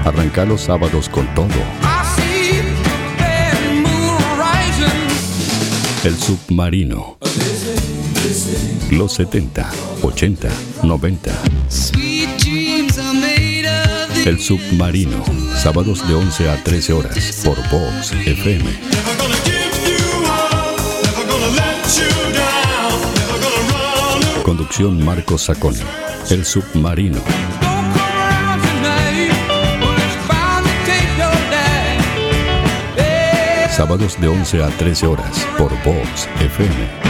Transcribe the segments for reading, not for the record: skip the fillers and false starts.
Arranca los sábados con todo. El Submarino. Los 70, 80, 90. El Submarino. Sábados de 11 a 13 horas por Vox FM. Conducción Marcos Sacconi. El Submarino. Sábados de 11 a 13 horas por Vox FM.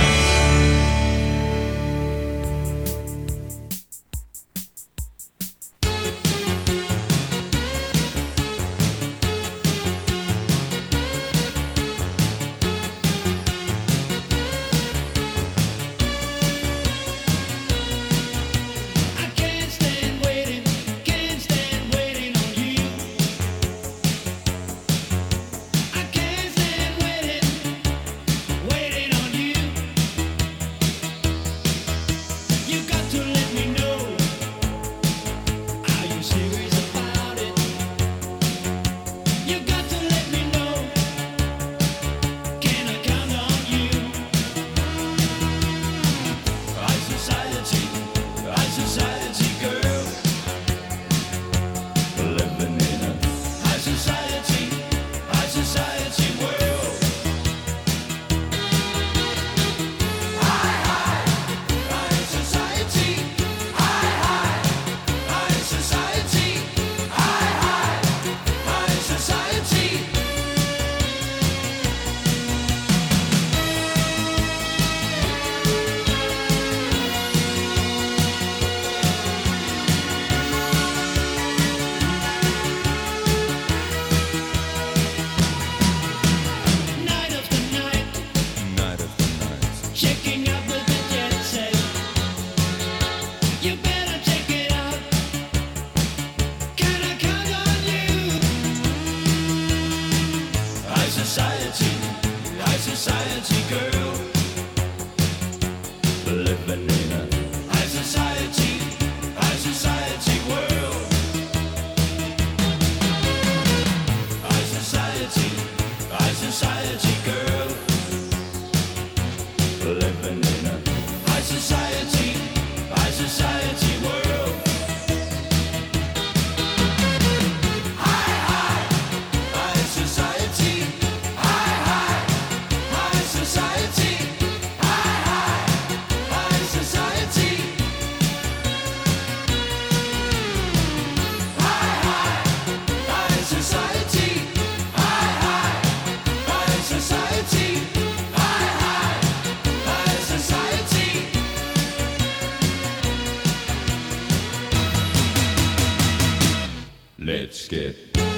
Let's get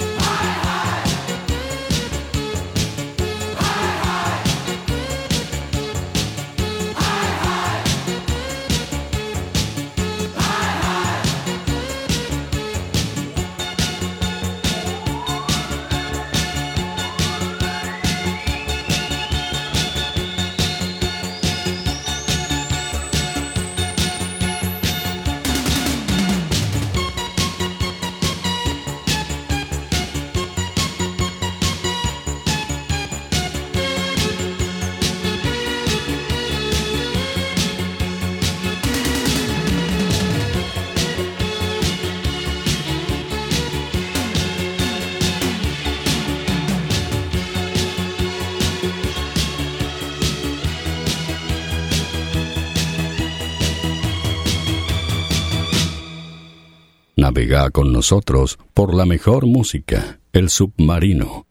Navega con nosotros por la mejor música, El Submarino.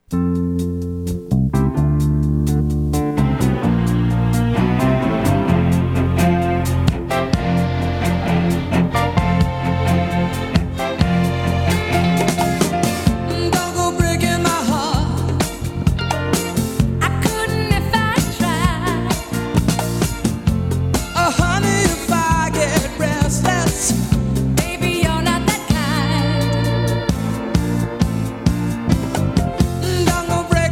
Don't go break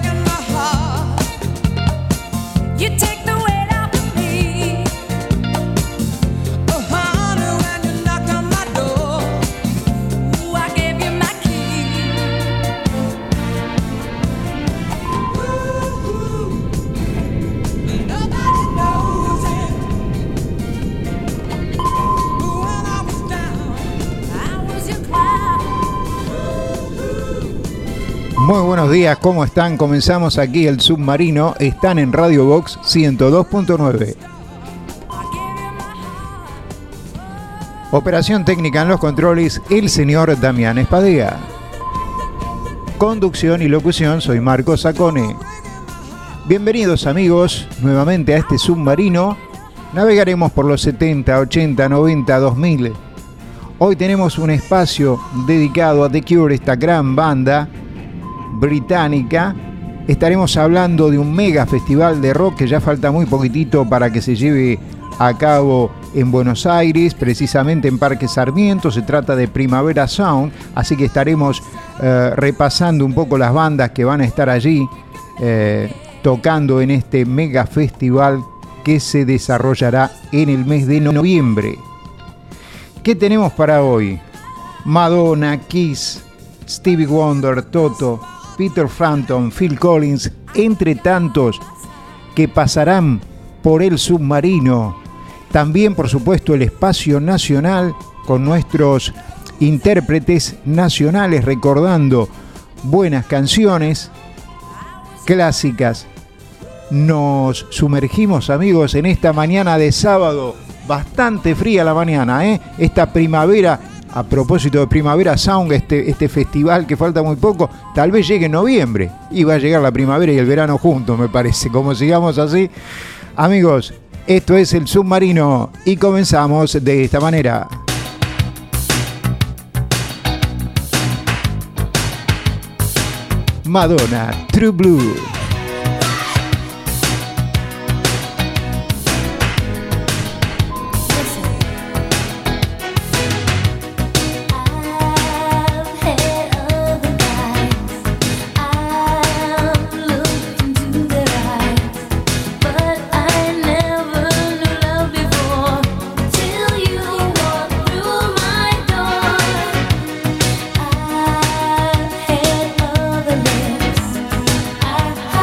Muy buenos días, ¿cómo están? Comenzamos aquí el Submarino. Están en Radio Box 102.9. Operación técnica en los controles, el señor Damián Espadea. Conducción y locución, soy Marcos Sacone. Bienvenidos amigos, nuevamente a este Submarino. Navegaremos por los 70, 80, 90, 2000. Hoy tenemos un espacio dedicado a The Cure, esta gran banda británica. Estaremos hablando de un mega festival de rock que ya falta muy poquitito para que se lleve a cabo en Buenos Aires, precisamente en Parque Sarmiento. Se trata de Primavera Sound, así que estaremos repasando un poco las bandas que van a estar allí tocando en este mega festival que se desarrollará en el mes de noviembre. ¿Qué tenemos para hoy? Madonna, Kiss, Stevie Wonder, Toto, Peter Frampton, Phil Collins, entre tantos que pasarán por el Submarino. También, por supuesto, el espacio nacional con nuestros intérpretes nacionales recordando buenas canciones, clásicas. Nos sumergimos, amigos, en esta mañana de sábado, bastante fría la mañana, esta primavera. A propósito de Primavera Sound, este festival que falta muy poco, tal vez llegue en noviembre y va a llegar la primavera y el verano juntos, me parece. Como sigamos así, amigos, esto es el Submarino y comenzamos de esta manera. Madonna, True Blue. I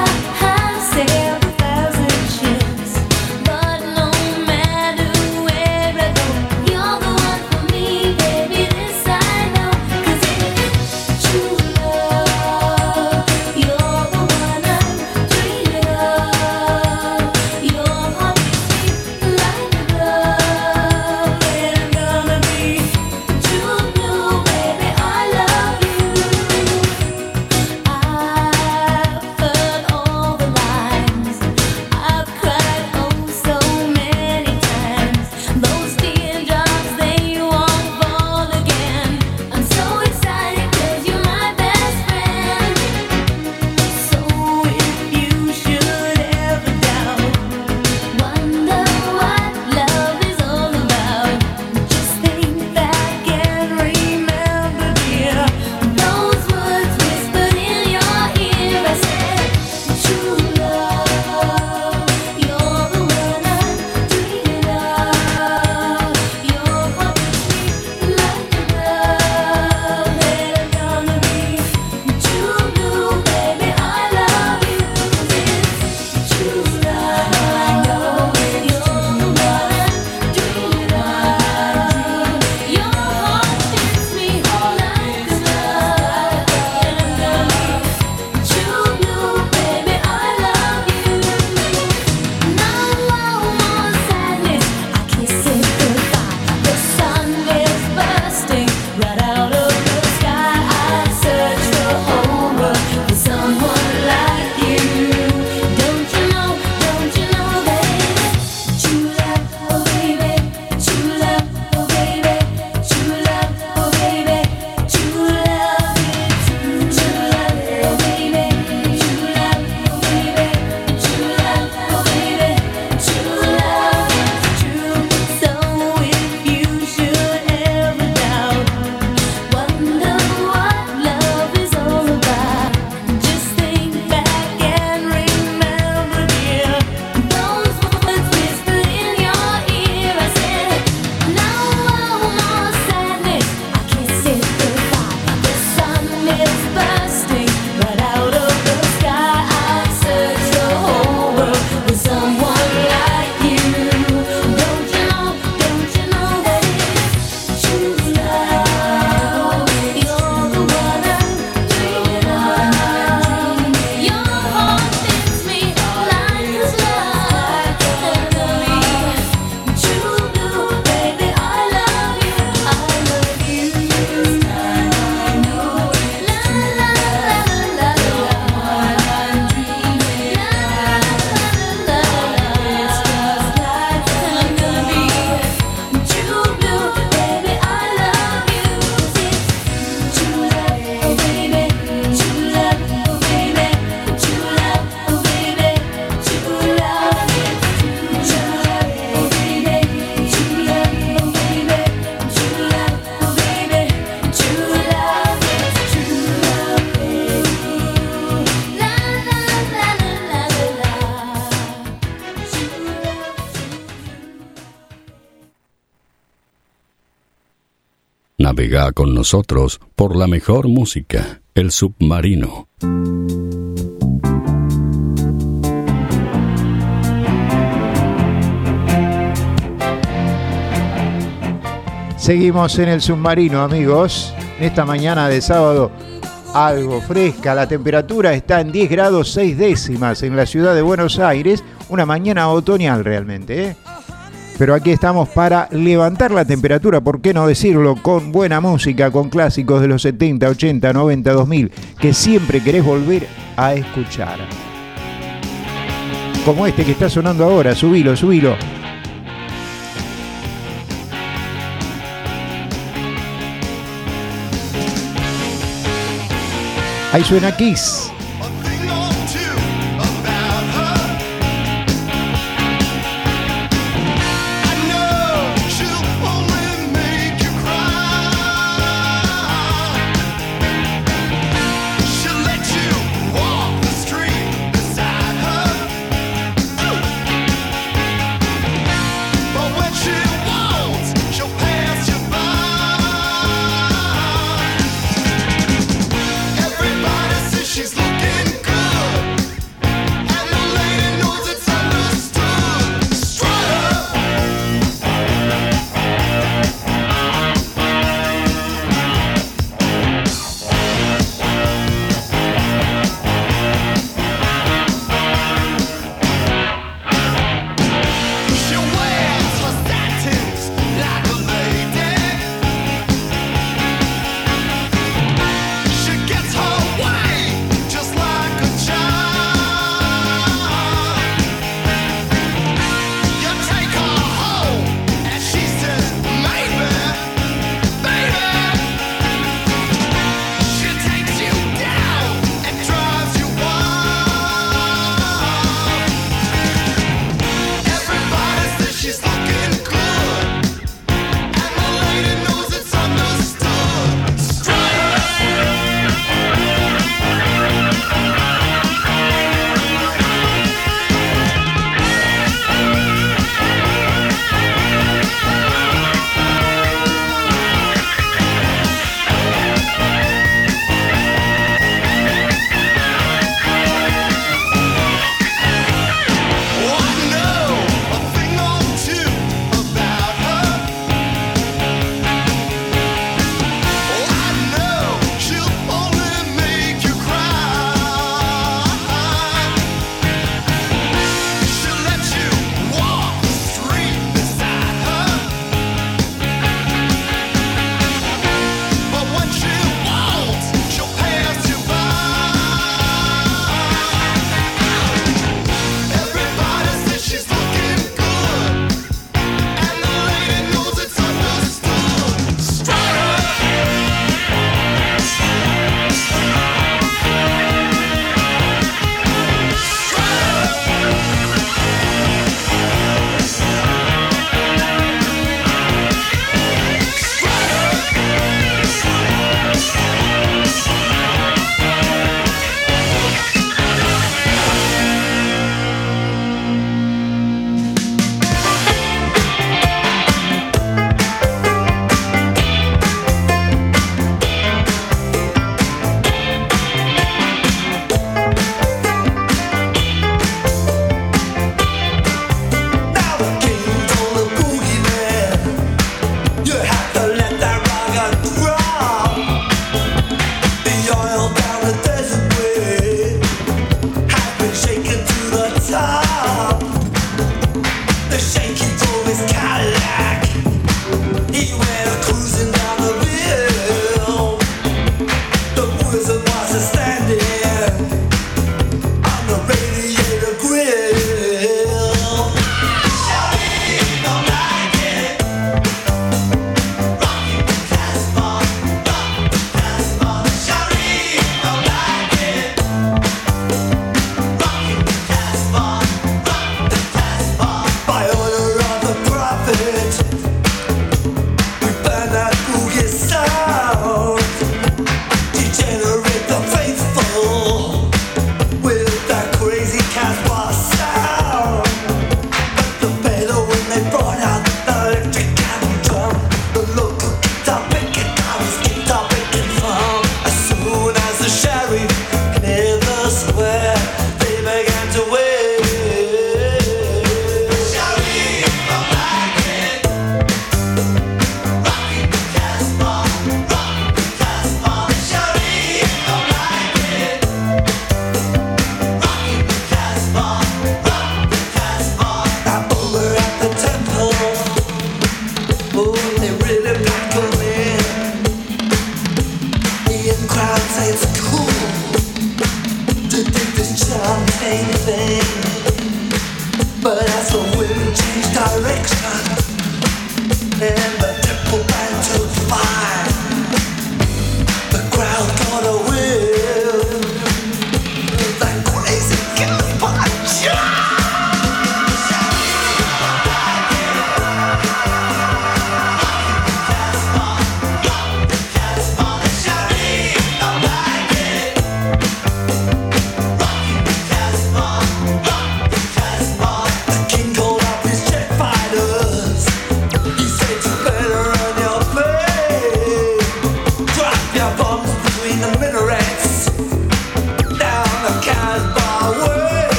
Navega con nosotros por la mejor música, El Submarino. Seguimos en El Submarino, amigos. Esta mañana de sábado, algo fresca. La temperatura está en 10 grados 6 décimas en la ciudad de Buenos Aires. Una mañana otoñal realmente, ¿eh? Pero aquí estamos para levantar la temperatura, ¿por qué no decirlo? Con buena música, con clásicos de los 70, 80, 90, 2000, que siempre querés volver a escuchar. Como este que está sonando ahora, subilo, subilo. Ahí suena Kiss. She's looking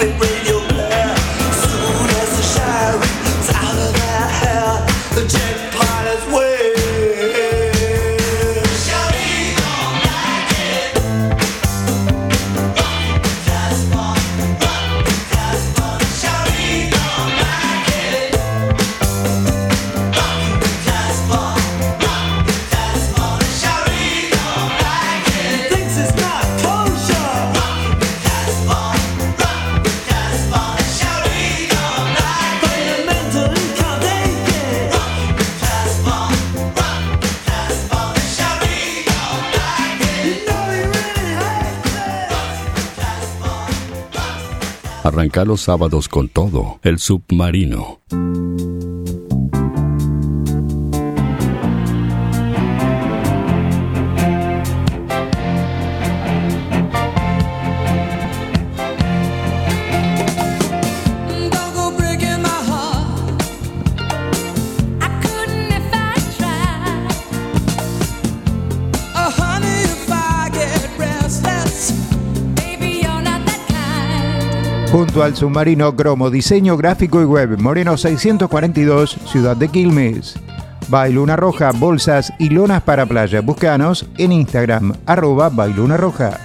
Arranca los sábados con todo, El Submarino. Junto al Submarino Cromo, diseño gráfico y web, Moreno 642, Ciudad de Quilmes. Bailuna Roja, bolsas y lonas para playa. Búscanos en Instagram, @bailunarroja.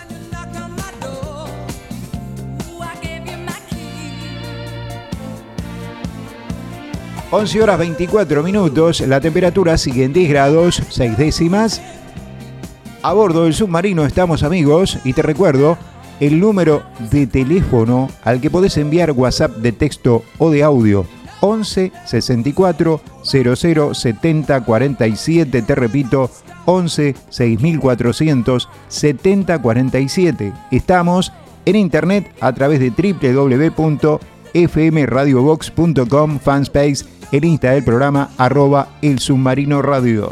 (11:24), la temperatura sigue en 10 grados 6 décimas. A bordo del Submarino estamos, amigos, y te recuerdo el número de teléfono al que podés enviar WhatsApp de texto o de audio: 11 64 00 70 47. Te repito, 11 6400 70 47. Estamos en internet a través de www.fmradiobox.com, fanspace, el Insta del programa @El Submarino Radio.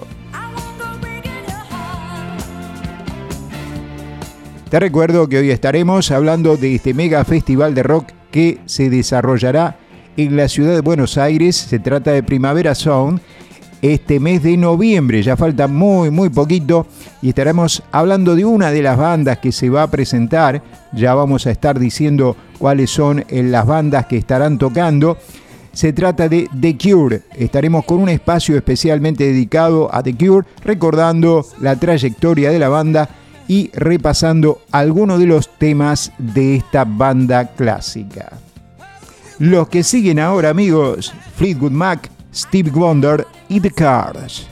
Te recuerdo que hoy estaremos hablando de este mega festival de rock que se desarrollará en la ciudad de Buenos Aires. Se trata de Primavera Sound este mes de noviembre. Ya falta muy poquito y estaremos hablando de una de las bandas que se va a presentar. Ya vamos a estar diciendo cuáles son las bandas que estarán tocando. Se trata de The Cure. Estaremos con un espacio especialmente dedicado a The Cure, recordando la trayectoria de la banda y repasando algunos de los temas de esta banda clásica. Los que siguen ahora, amigos: Fleetwood Mac, Stevie Wonder y The Cars.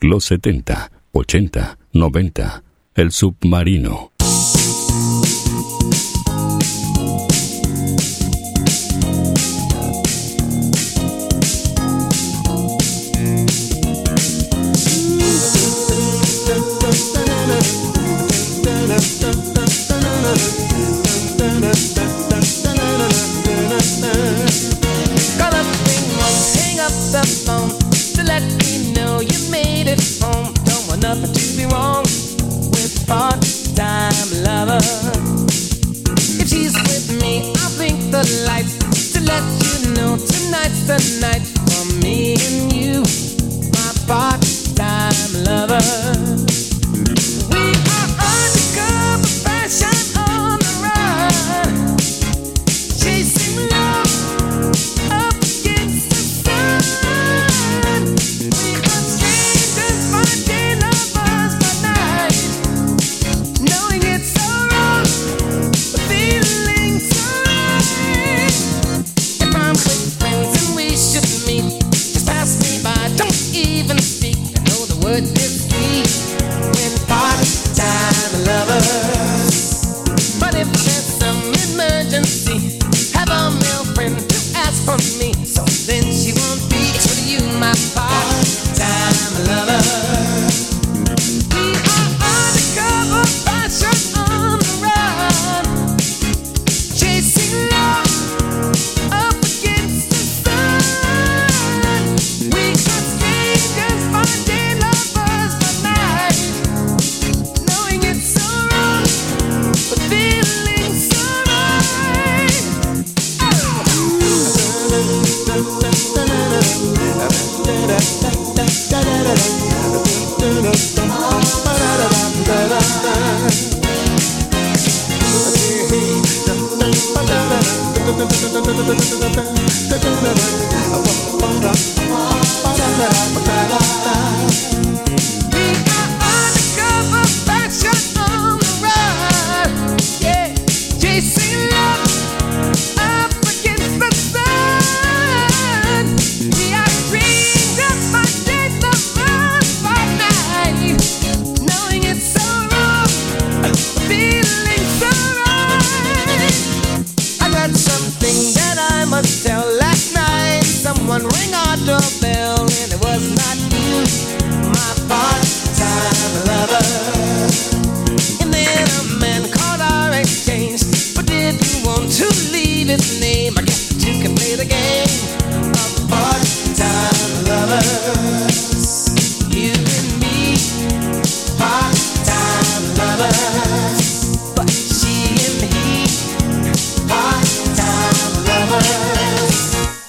los 70, 80, 90. El Submarino. Nothing to be wrong with part-time lover. If she's with me, I'll blink the lights to let you know tonight's the night for me and you, my part-time lover. We are undercover fashion on the run, chasing love up against the sun. We are strangers finding lovers by night, knowing it's so wrong, but feeling so right. If I'm with friends and we should meet, just pass me by, don't even speak. I know the word is sweet when part-time lovers. But if there's some emergency, have a male friend to ask for me, so then she won't be. It's for you, my part-time lover. We are undercover fashion on the run, chasing love up against the sun. We are strangers finding lovers by night, knowing it's so wrong, but feeling so right. We are undercover fashion on the run, yeah, chasing love up against the sun. We are strangers finding lovers by night, knowing it's so wrong, feeling so right. I got something that I must tell. Last night someone rang our doorbell and it was not you, my part-time lover. And then a man called our exchange, but didn't want to leave his name. I guess that you can play the game of part-time lovers. You and me, part-time lovers. But she and he, part-time lovers.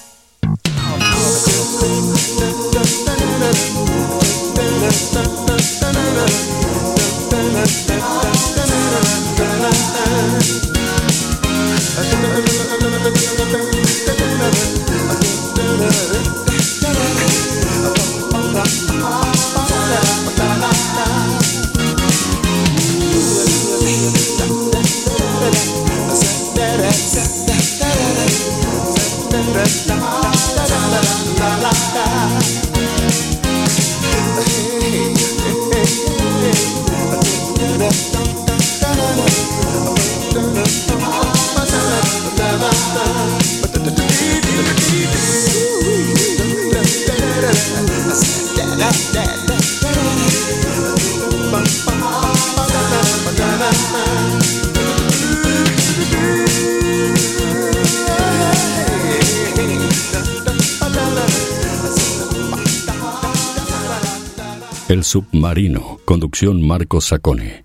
El Submarino. Conducción Marcos Sacone.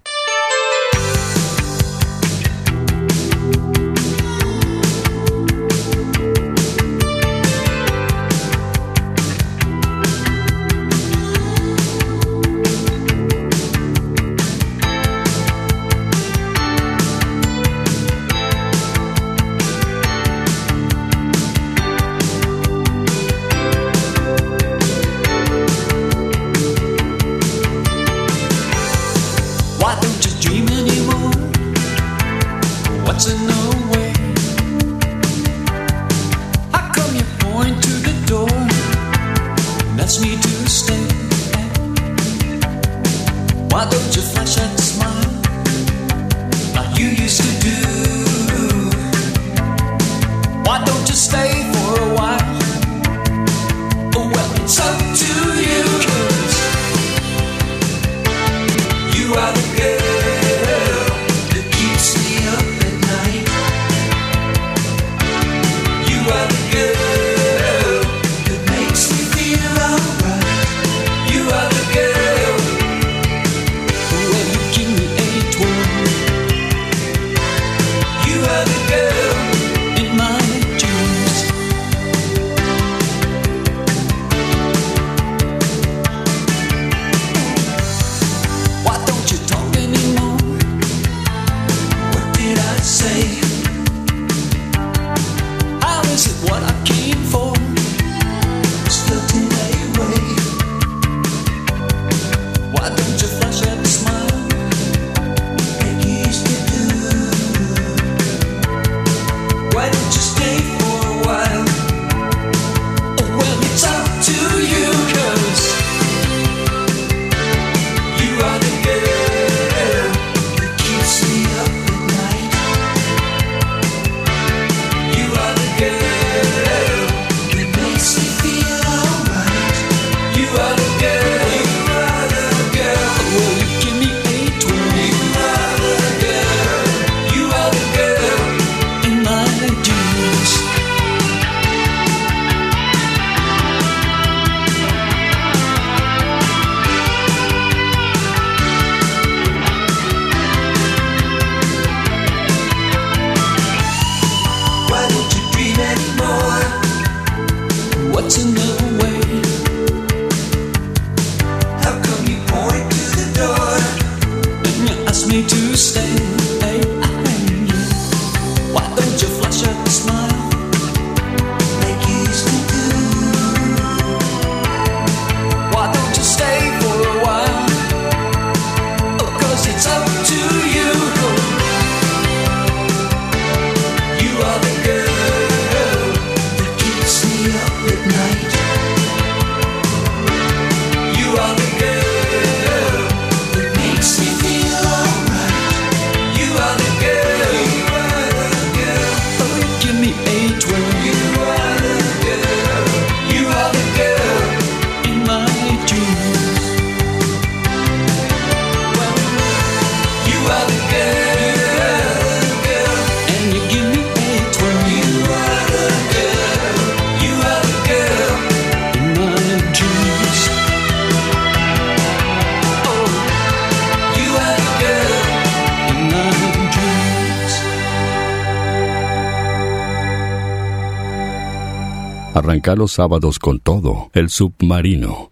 Arranca los sábados con todo, El Submarino.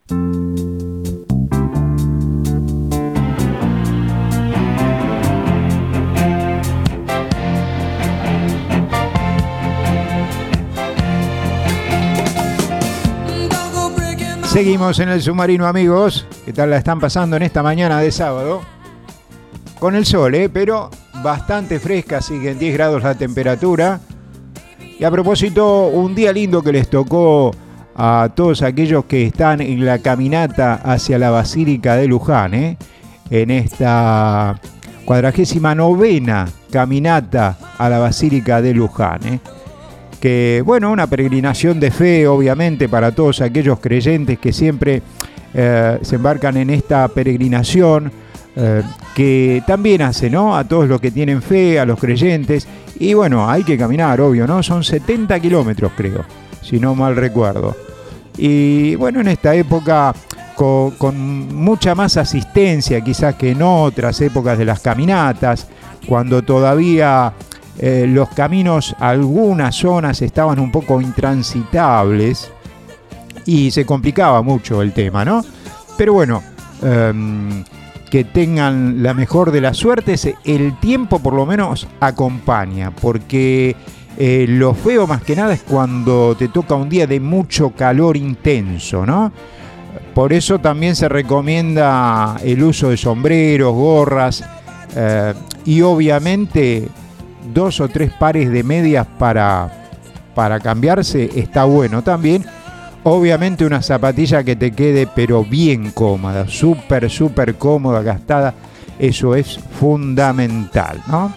Seguimos en El Submarino, amigos. ¿Qué tal la están pasando en esta mañana de sábado? Con el sol, pero bastante fresca, sigue en 10 grados la temperatura. Y a propósito, un día lindo que les tocó a todos aquellos que están en la caminata hacia la Basílica de Luján, en esta 49ª caminata a la Basílica de Luján, que, bueno, una peregrinación de fe, obviamente, para todos aquellos creyentes que siempre se embarcan en esta peregrinación, que también hace, ¿no?, a todos los que tienen fe, a los creyentes. Y bueno, hay que caminar, obvio, ¿no? Son 70 kilómetros, creo, si no mal recuerdo. Y bueno, en esta época, con mucha más asistencia quizás que en otras épocas de las caminatas, cuando todavía los caminos, algunas zonas estaban un poco intransitables y se complicaba mucho el tema, ¿no? Pero bueno, que tengan la mejor de las suertes. El tiempo por lo menos acompaña, porque lo feo más que nada es cuando te toca un día de mucho calor intenso, ¿no? Por eso también se recomienda el uso de sombreros, gorras y obviamente 2 o 3 pares de medias para cambiarse está bueno también. Obviamente una zapatilla que te quede pero bien cómoda, súper cómoda, gastada, eso es fundamental, ¿no?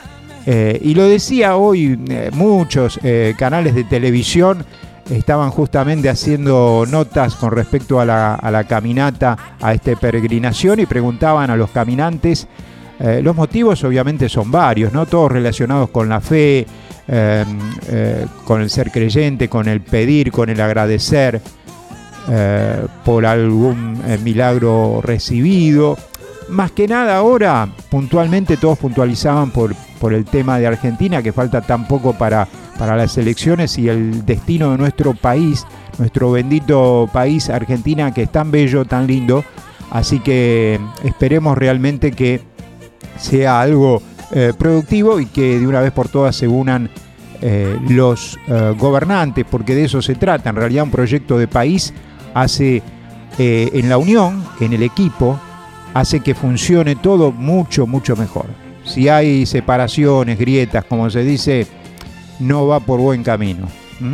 Y lo decía hoy, muchos canales de televisión estaban justamente haciendo notas con respecto a la caminata, a esta peregrinación, y preguntaban a los caminantes. Los motivos obviamente son varios, ¿no? Todos relacionados con la fe, con el ser creyente, con el pedir, con el agradecer por algún milagro recibido. Más que nada ahora, puntualmente, todos puntualizaban por el tema de Argentina, que falta tan poco para las elecciones y el destino de nuestro país, nuestro bendito país Argentina, que es tan bello, tan lindo. Así que esperemos realmente que sea algo productivo y que de una vez por todas se unan los gobernantes, porque de eso se trata. En realidad, un proyecto de país hace, en la unión, en el equipo, hace que funcione todo mucho mejor. Si hay separaciones, grietas, como se dice, no va por buen camino.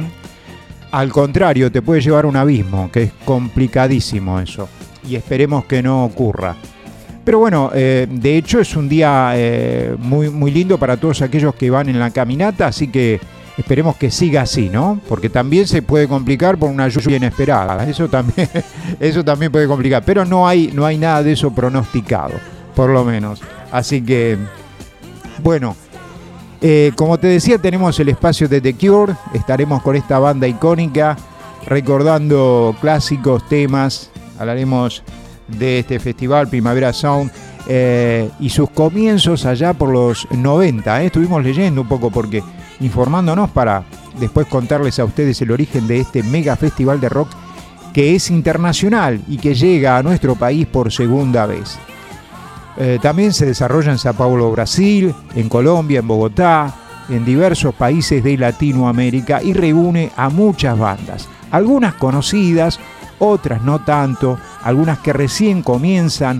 Al contrario, te puede llevar a un abismo, que es complicadísimo eso, y esperemos que no ocurra. Pero bueno, de hecho es un día muy lindo para todos aquellos que van en la caminata, así que esperemos que siga así, ¿no? Porque también se puede complicar por una lluvia inesperada, eso también puede complicar, pero no hay nada de eso pronosticado, por lo menos. Así que, bueno, como te decía, tenemos el espacio de The Cure, estaremos con esta banda icónica, recordando clásicos, temas, hablaremos de este festival Primavera Sound y sus comienzos allá por los 90. Estuvimos leyendo un poco, porque informándonos para después contarles a ustedes el origen de este mega festival de rock que es internacional y que llega a nuestro país por segunda vez. También se desarrolla en Sao Paulo, Brasil, en Colombia, en Bogotá, en diversos países de Latinoamérica, y reúne a muchas bandas, algunas conocidas, otras no tanto, algunas que recién comienzan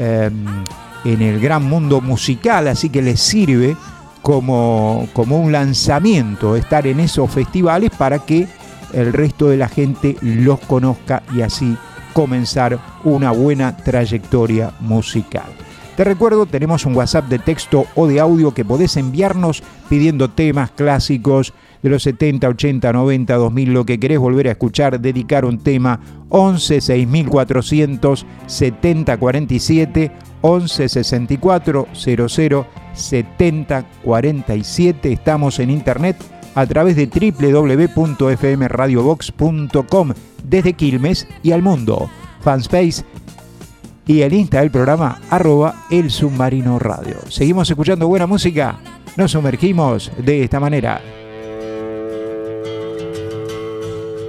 en el gran mundo musical, así que les sirve como un lanzamiento estar en esos festivales para que el resto de la gente los conozca y así comenzar una buena trayectoria musical. Te recuerdo, tenemos un WhatsApp de texto o de audio que podés enviarnos pidiendo temas clásicos de los 70, 80, 90, 2000, lo que querés volver a escuchar, dedicar un tema. 11 6400 7047, 11 64 00 7047. Estamos en internet a través de www.fmradiobox.com desde Quilmes y al mundo. Fanspace y el Insta del programa @El Submarino Radio. Seguimos escuchando buena música, nos sumergimos de esta manera.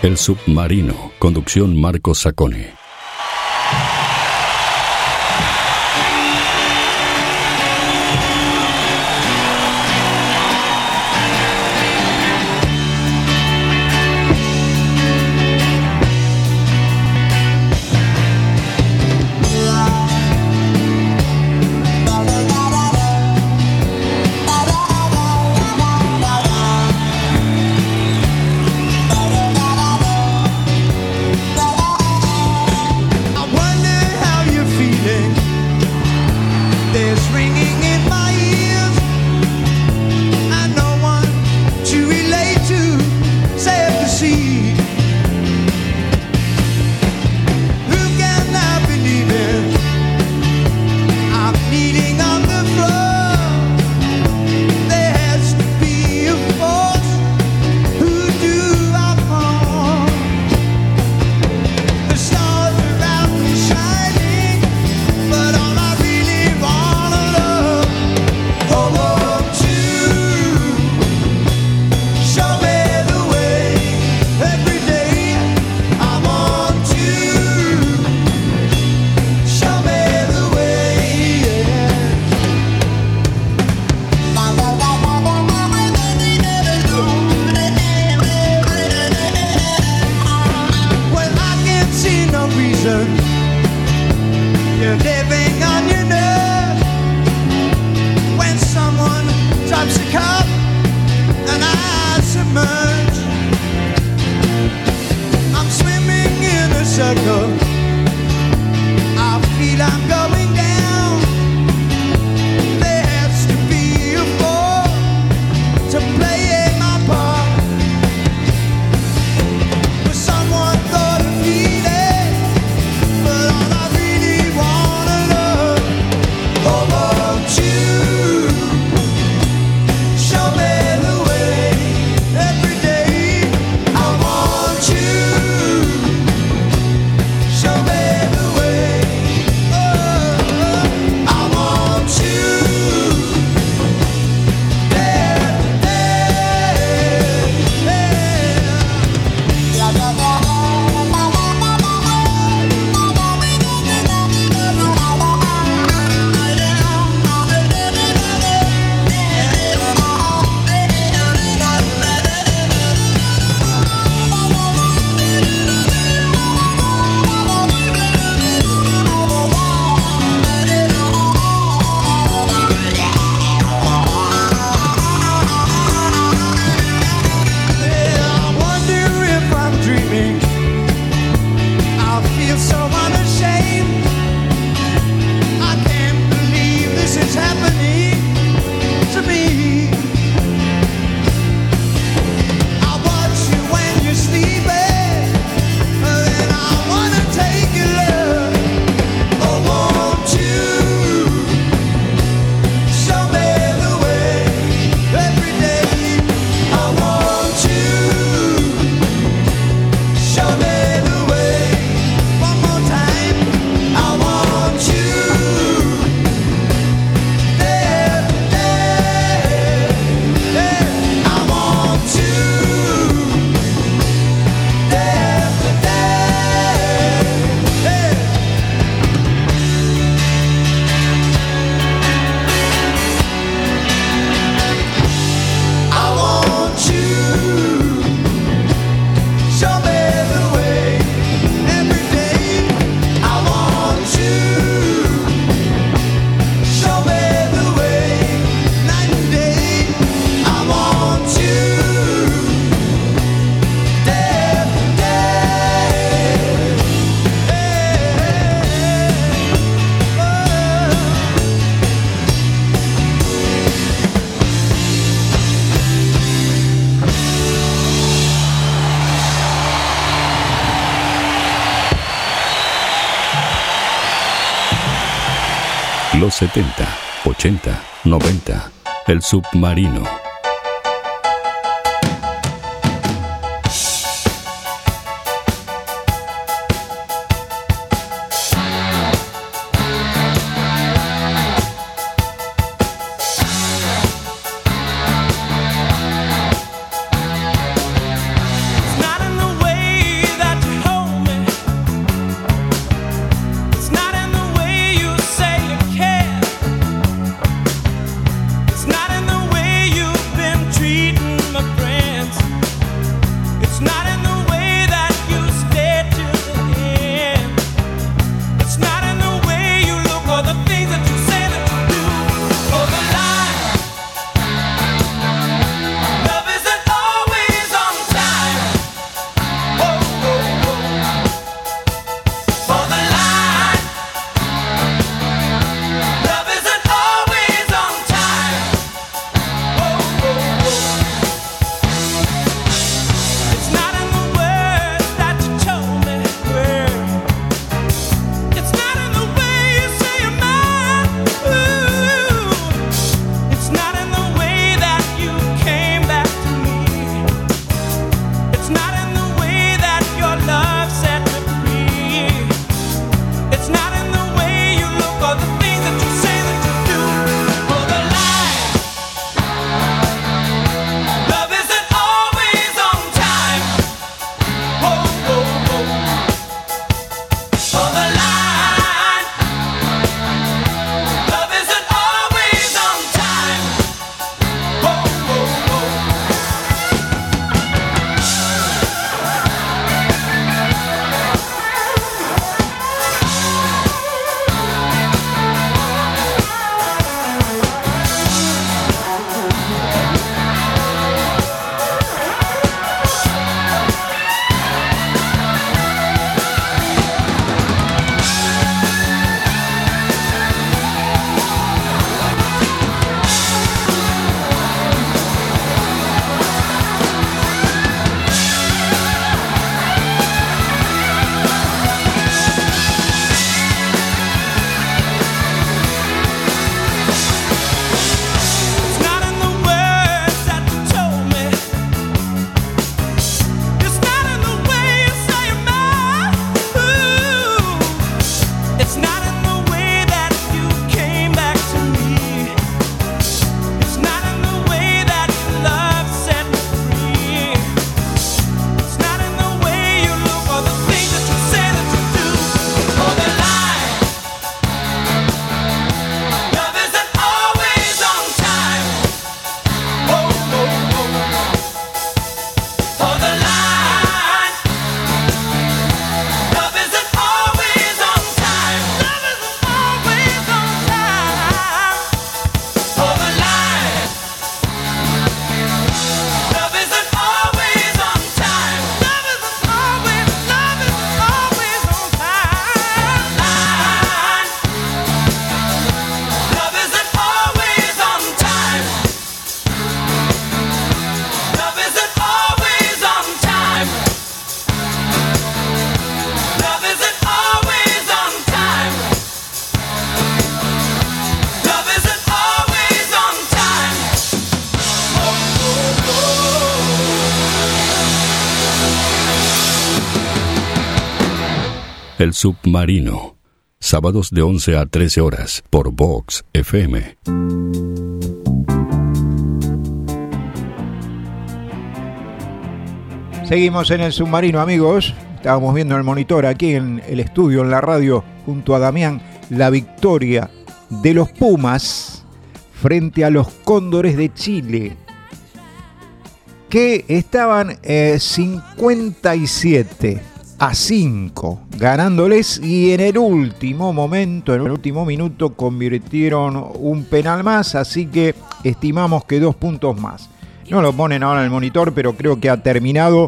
El Submarino. Conducción Marcos Sacone. Los 70, 80, 90. El Submarino. Not in the way El Submarino. Sábados de 11 a 13 horas por Vox FM. Seguimos en El Submarino, amigos. Estábamos viendo en el monitor aquí en el estudio, en la radio, junto a Damián, la victoria de los Pumas frente a los Cóndores de Chile, que estaban 57-5 ganándoles, y en el último momento, en el último minuto, convirtieron un penal más, así que estimamos que 2 puntos más. No lo ponen ahora en el monitor, pero creo que ha terminado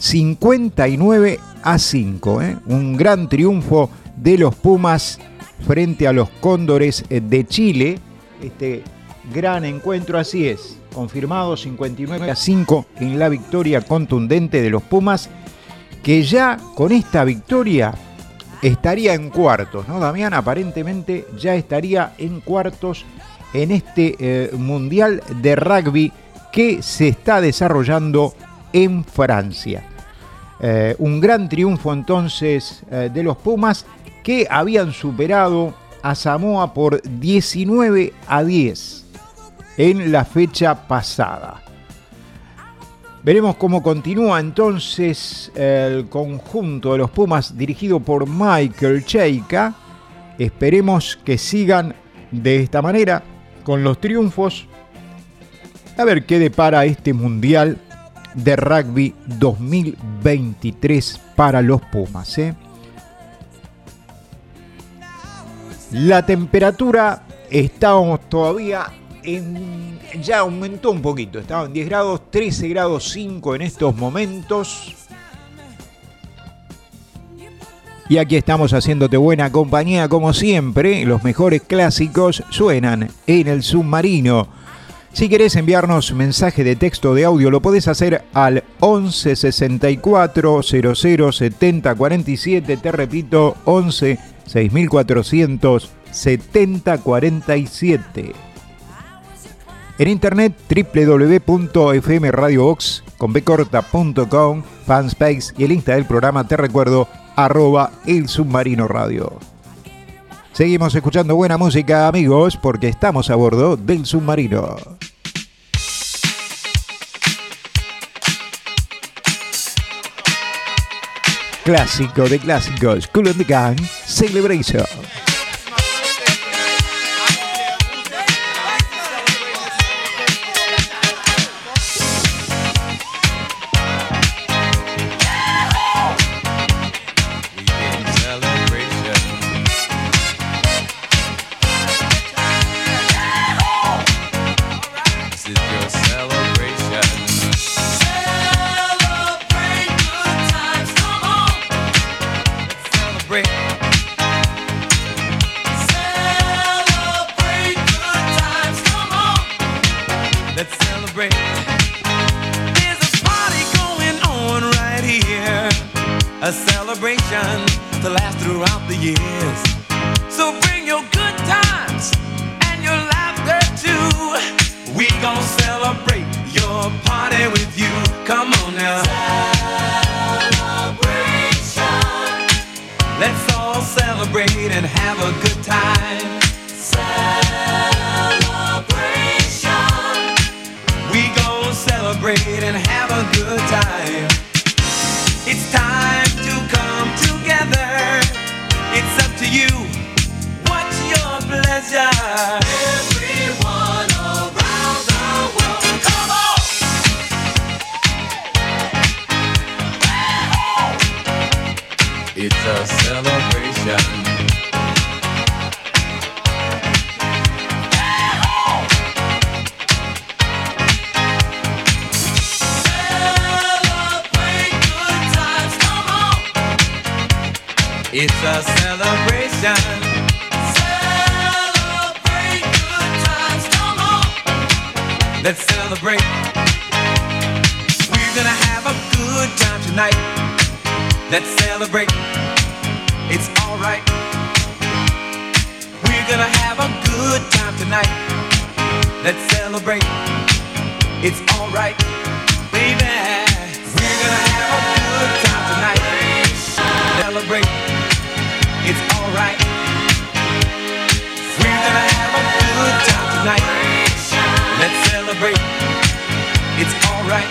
59-5. Un gran triunfo de los Pumas frente a los Cóndores de Chile. Este gran encuentro, así es, confirmado 59-5 en la victoria contundente de los Pumas, que ya con esta victoria estaría en cuartos, ¿no, Damián? Aparentemente ya estaría en cuartos en este Mundial de Rugby que se está desarrollando en Francia. Un gran triunfo entonces de los Pumas, que habían superado a Samoa por 19-10 en la fecha pasada. Veremos cómo continúa entonces el conjunto de los Pumas dirigido por Michael Cheika. Esperemos que sigan de esta manera con los triunfos. A ver qué depara este Mundial de Rugby 2023 para los Pumas. La temperatura, estábamos todavía ya aumentó un poquito, estaba en 10 grados, 13 grados 5 en estos momentos. Y aquí estamos haciéndote buena compañía como siempre. Los mejores clásicos suenan en El Submarino. Si querés enviarnos mensaje de texto o de audio, lo podés hacer al 11 64 00 70 47. Te repito, 11 6400 70 47. En internet, www.fmradiovox.com, fanspace y el Insta del programa, te recuerdo, @El Submarino Radio. Seguimos escuchando buena música, amigos, porque estamos a bordo del Submarino. Clásico de clásicos, Kool and the Gang, Celebration. A celebration to last throughout the years. So bring your good times and your laughter too. We gon' celebrate your party with you. Come on now. Celebration. Let's all celebrate and have a good time. Celebration. We gon' celebrate and have a good time. It's time to come together. It's up to you. What's your pleasure? Everyone around the world, come on! It's a celebration. It's a celebration. Celebrate good times, come on. Let's celebrate. We're gonna have a good time tonight. Let's celebrate. It's alright. We're gonna have a good time tonight. Let's celebrate. It's alright, baby. We're gonna have a good time tonight. Celebrate. it's alright. We're gonna have a good time tonight. Let's celebrate, it's alright.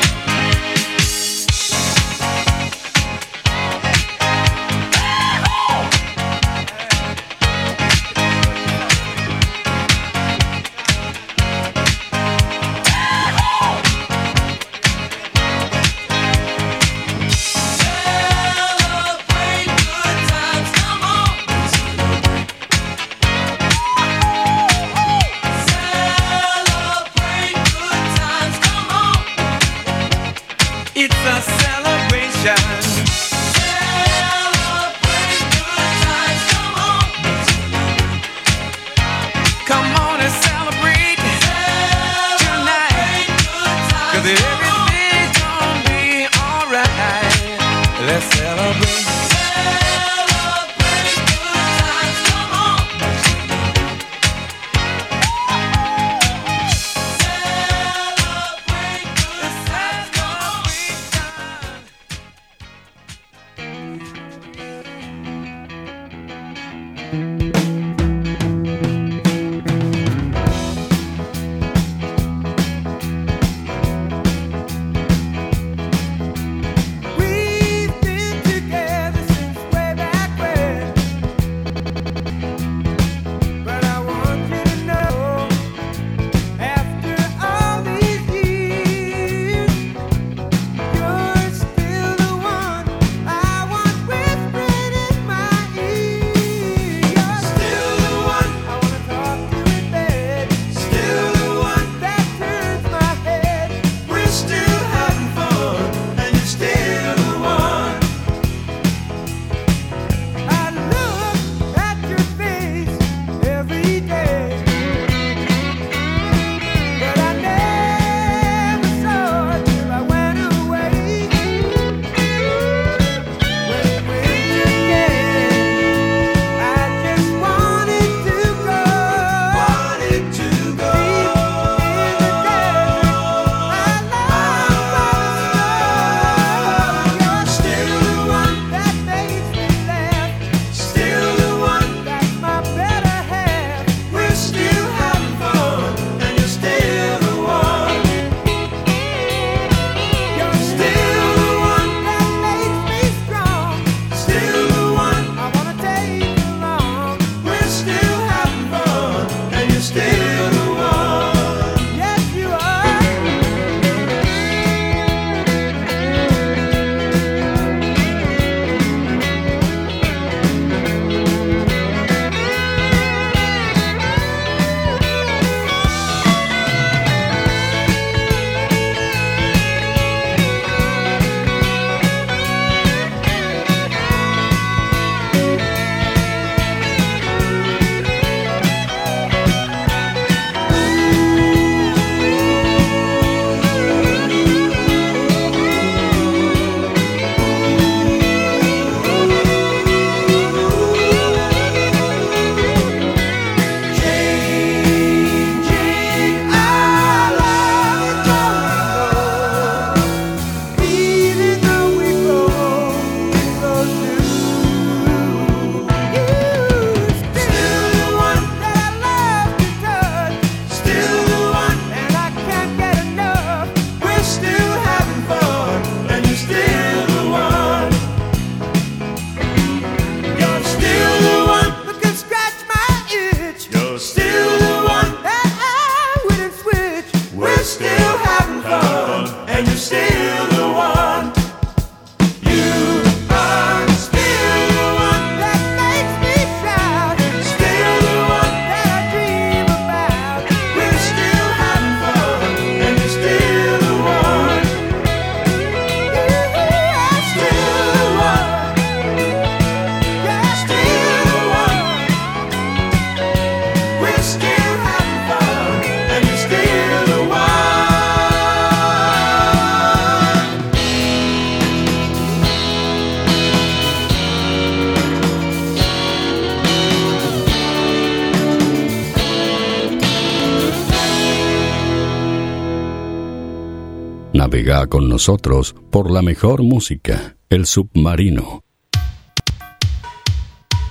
Navega con nosotros por la mejor música, El Submarino.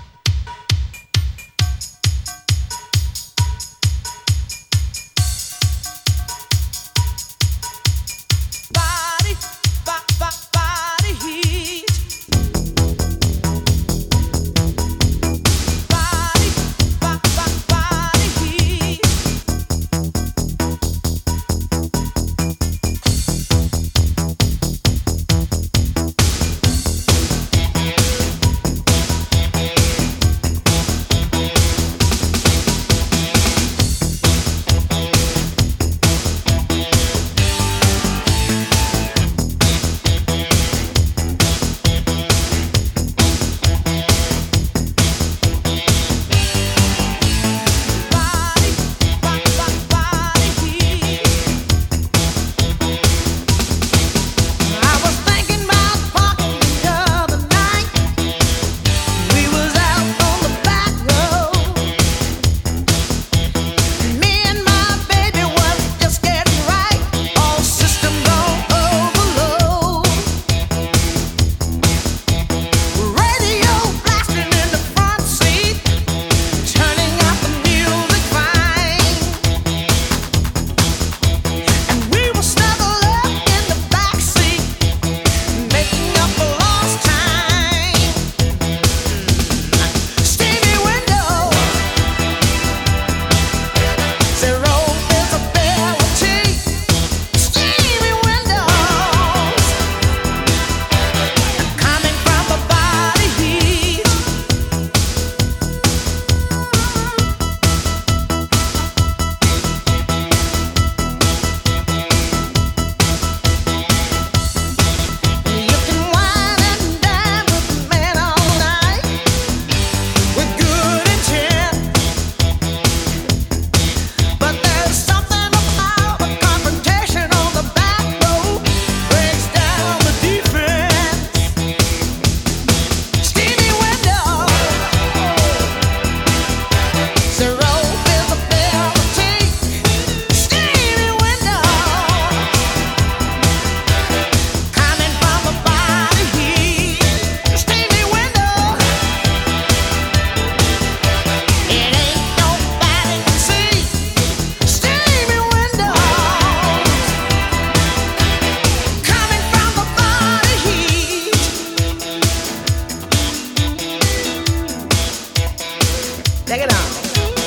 Take it on.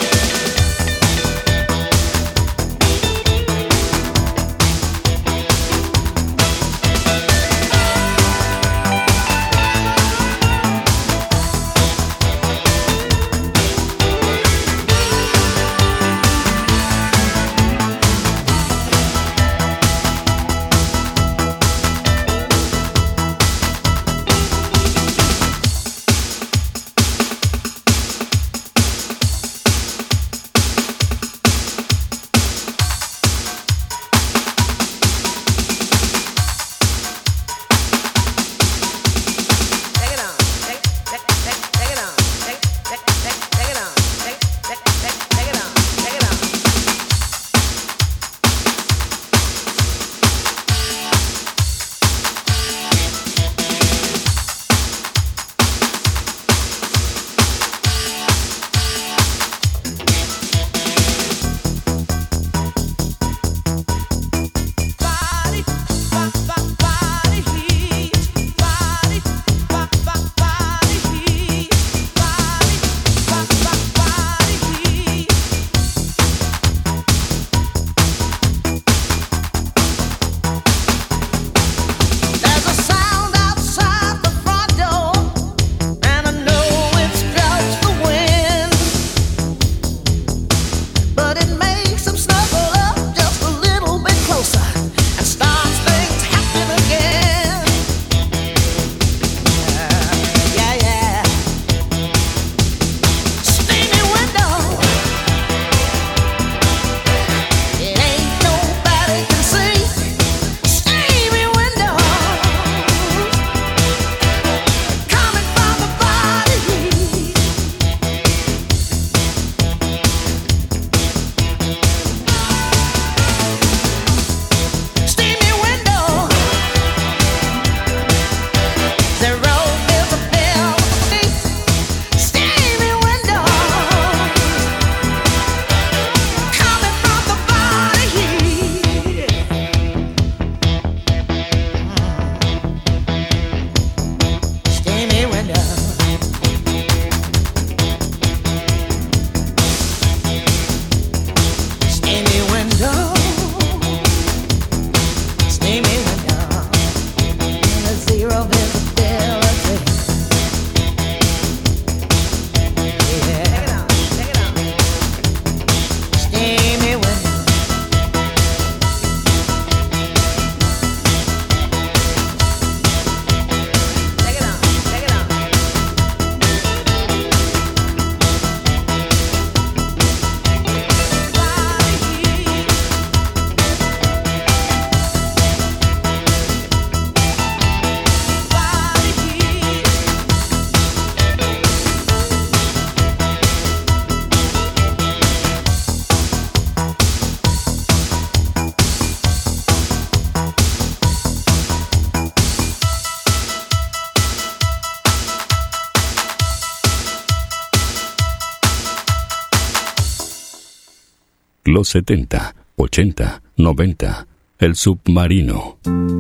Los 70, 80, 90. El submarino.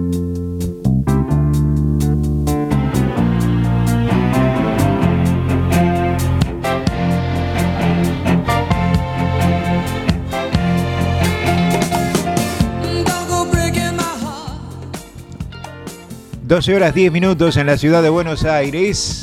Horas 10 minutos en la ciudad de Buenos Aires.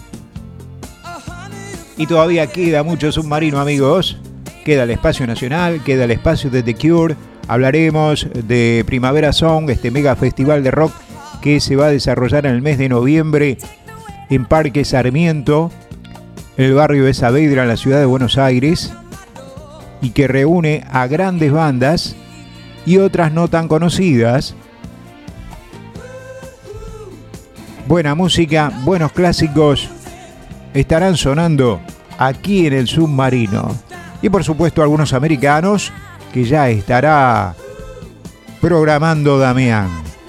Y todavía queda mucho submarino, amigos. Queda el espacio nacional, queda el espacio de The Cure. Hablaremos de Primavera Sound, este mega festival de rock que se va a desarrollar en el mes de noviembre en Parque Sarmiento, en el barrio de Saavedra, en la ciudad de Buenos Aires, y que reúne a grandes bandas y otras no tan conocidas. Buena música, buenos clásicos estarán sonando aquí en el submarino. Y por supuesto algunos americanos que ya estará programando Damián.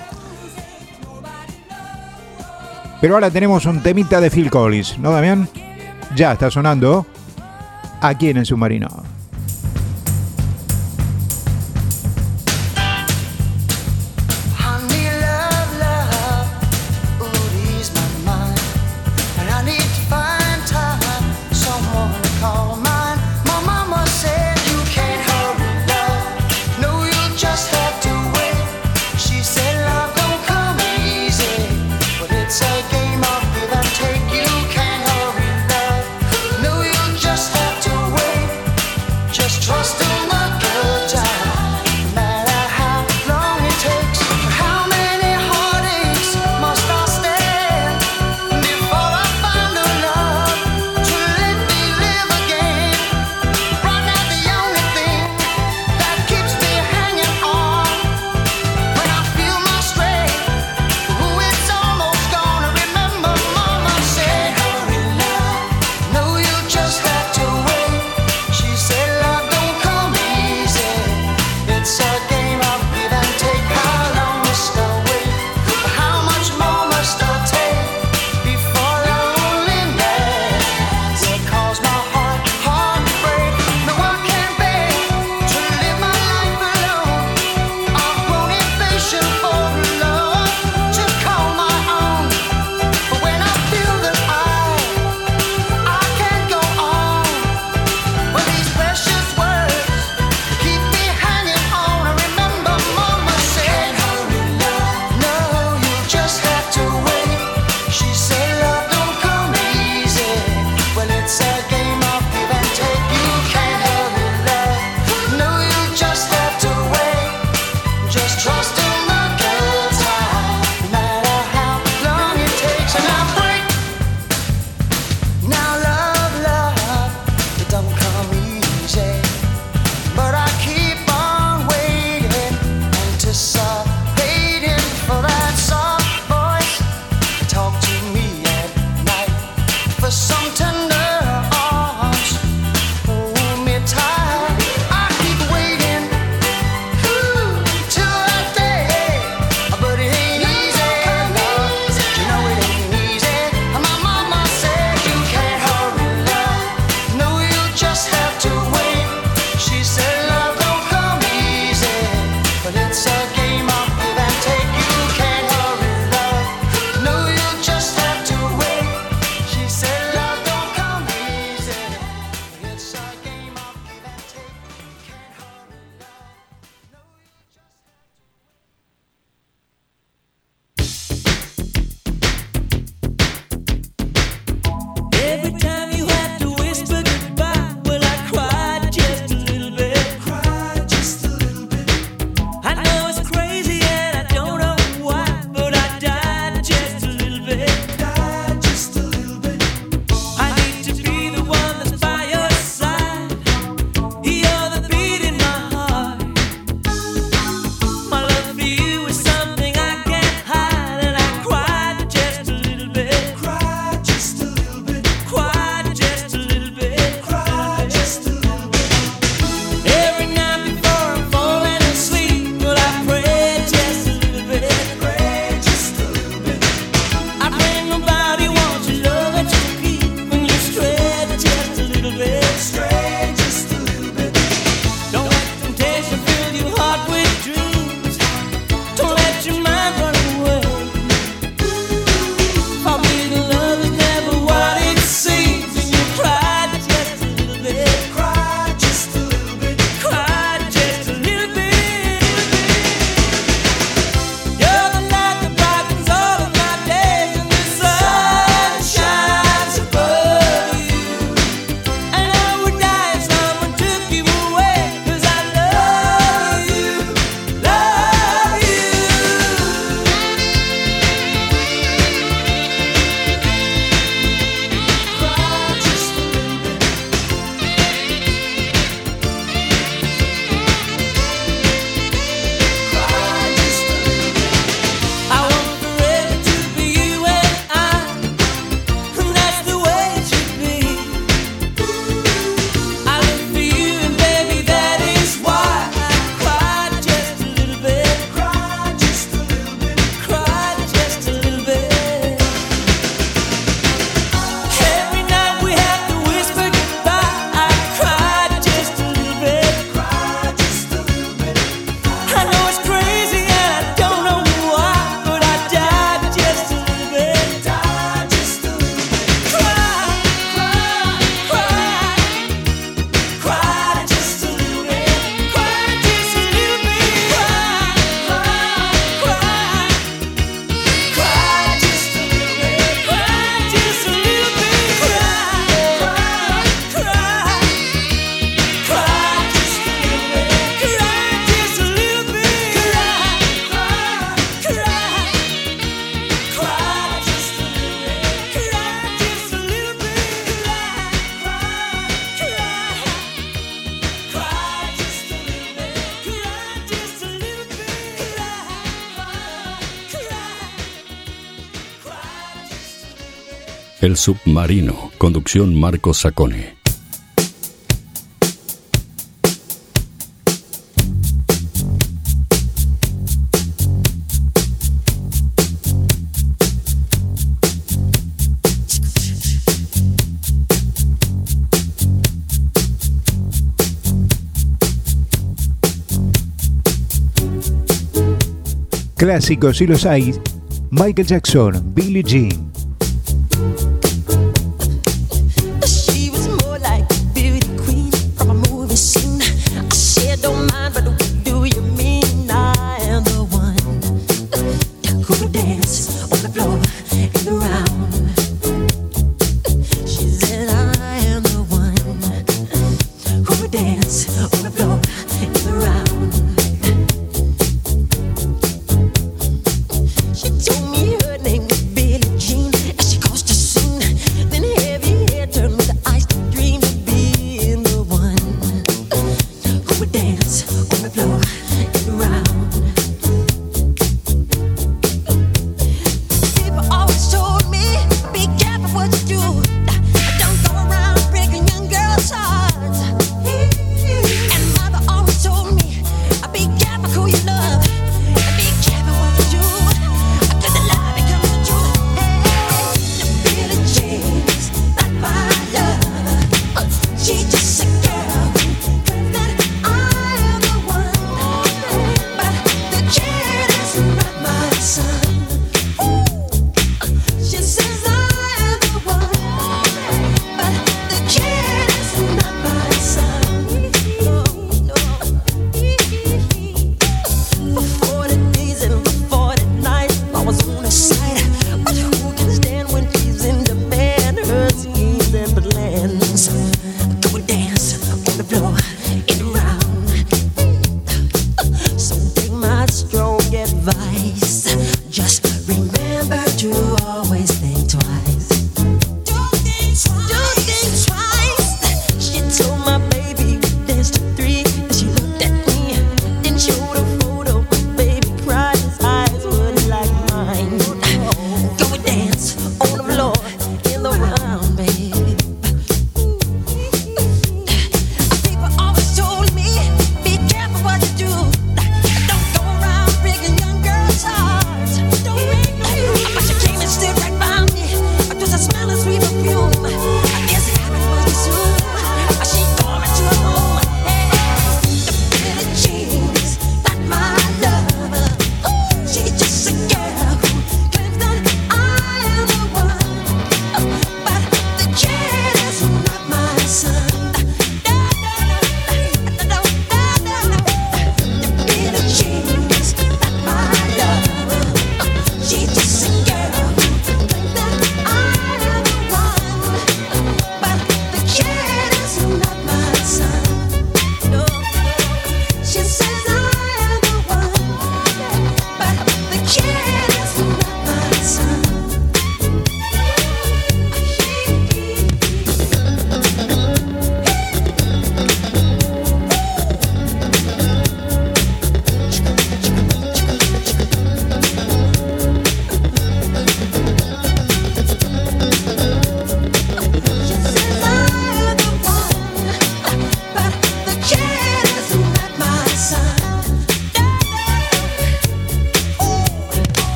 Pero ahora tenemos un temita de Phil Collins, ¿no, Damián? Ya está sonando aquí en el submarino. Call El submarino, conducción Marcos Sacone. Clásicos y los hay. Michael Jackson, Billie Jean.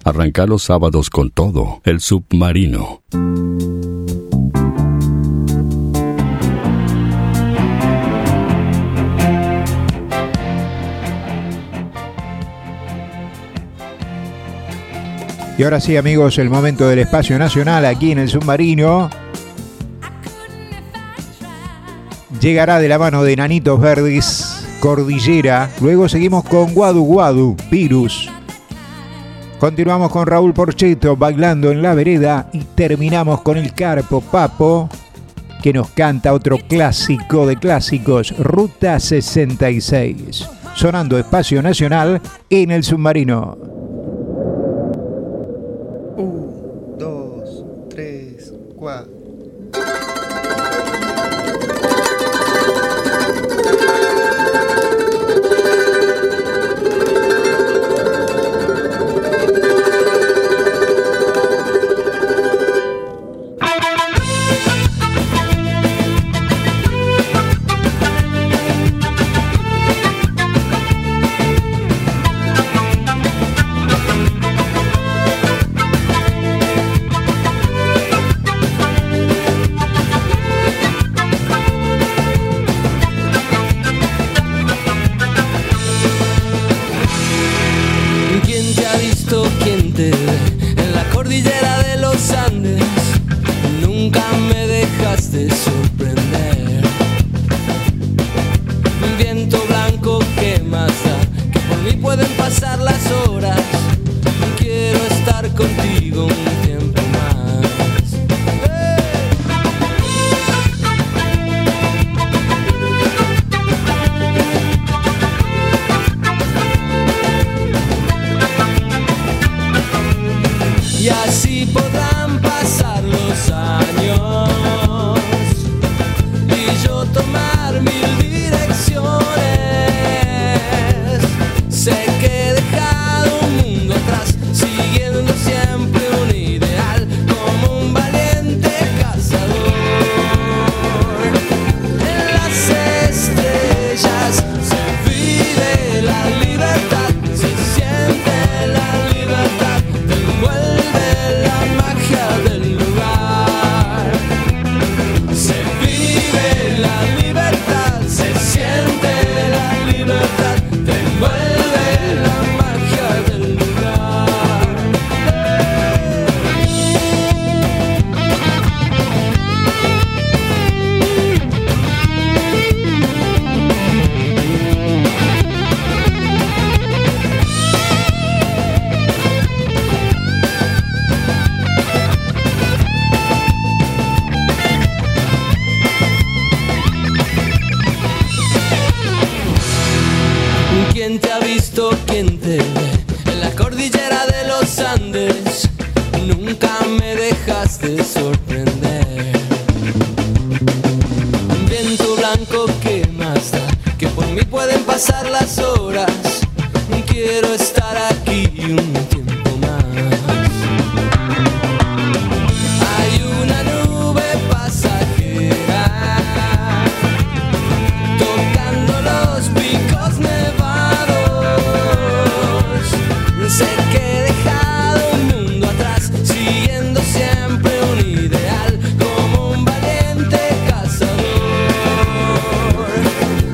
Arranca los sábados con todo, El Submarino. Y ahora sí, amigos, el momento del espacio nacional aquí en El Submarino. Llegará de la mano de Nanitos Verdes, Cordillera. Luego seguimos con Guadu Guadu, Virus. Continuamos con Raúl Porchetto, Bailando en la Vereda. Y terminamos con el Carpo Papo, que nos canta otro clásico de clásicos, Ruta 66. Sonando espacio nacional en El Submarino. 1, 2, 3, 4.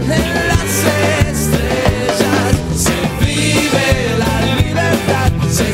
Se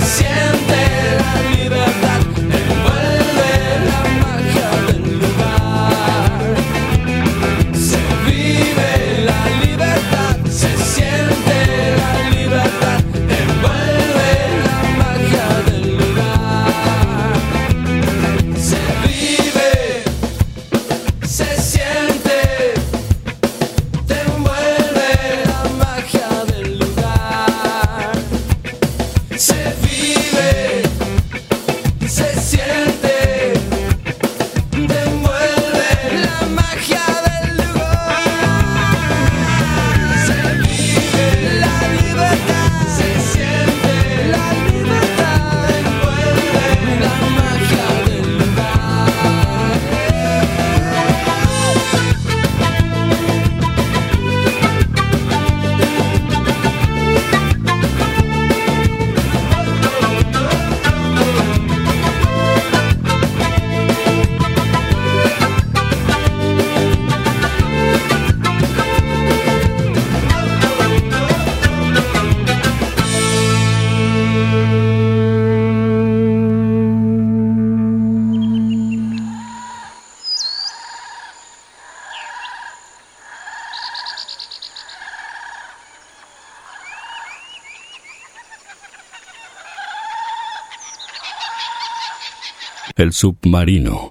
El submarino.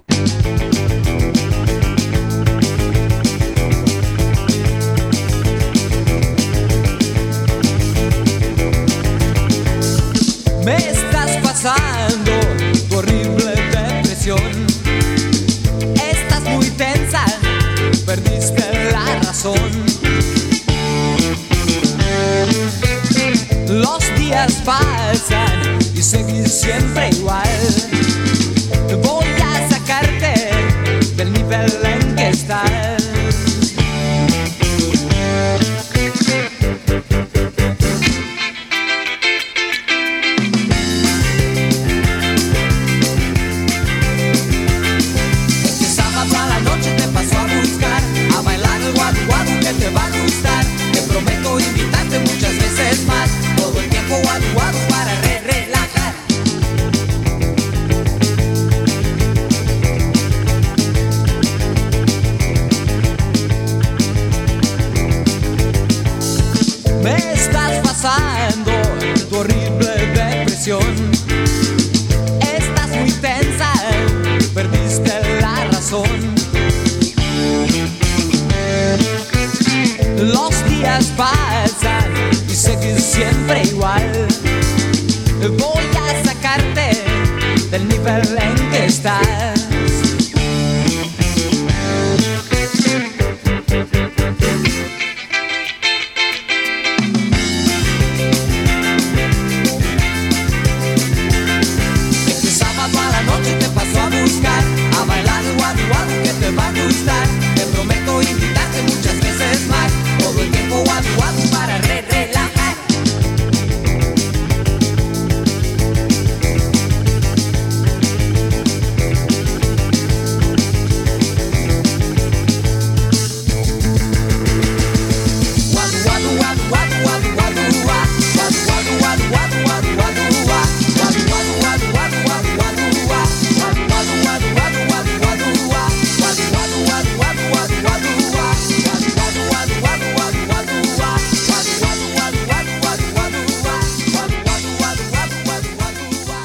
Me estás pasando tu horrible depresión. Estás muy tensa, perdiste la razón. Los días pasan y seguís siempre igual. Voy a sacarte del nivel en que estás. Este sábado a la noche te paso a buscar, a bailar el guadu guadu que te va a gustar. Te prometo invitarte muchas veces más, todo el tiempo guadu guadu para relajar. Me estás pasando tu horrible depresión. Estás muy tensa, perdiste la razón. Los días pasan y seguís siempre igual. Voy a sacarte del nivel en que estás. Este sábado a la noche te paso a buscar, a bailar el guadu guadu que te va a gustar. Te prometo invitarte muchas veces más, todo el tiempo guadu guadu para relajar. Guadu guadu guadu guadu guadu guadu gua. Guadu guadu guadu guadu guadu guadu gua. Guadu guadu guadu guadu guadu guadu gua. Guadu guadu guadu guadu guadu guadu gua. Guadu guadu guadu guadu guadu guadu gua. Guadu guadu guadu guadu guadu guadu gua. Guadu guadu guadu guadu guadu guadu gua. Guadu guadu guadu guadu guadu guadu gua.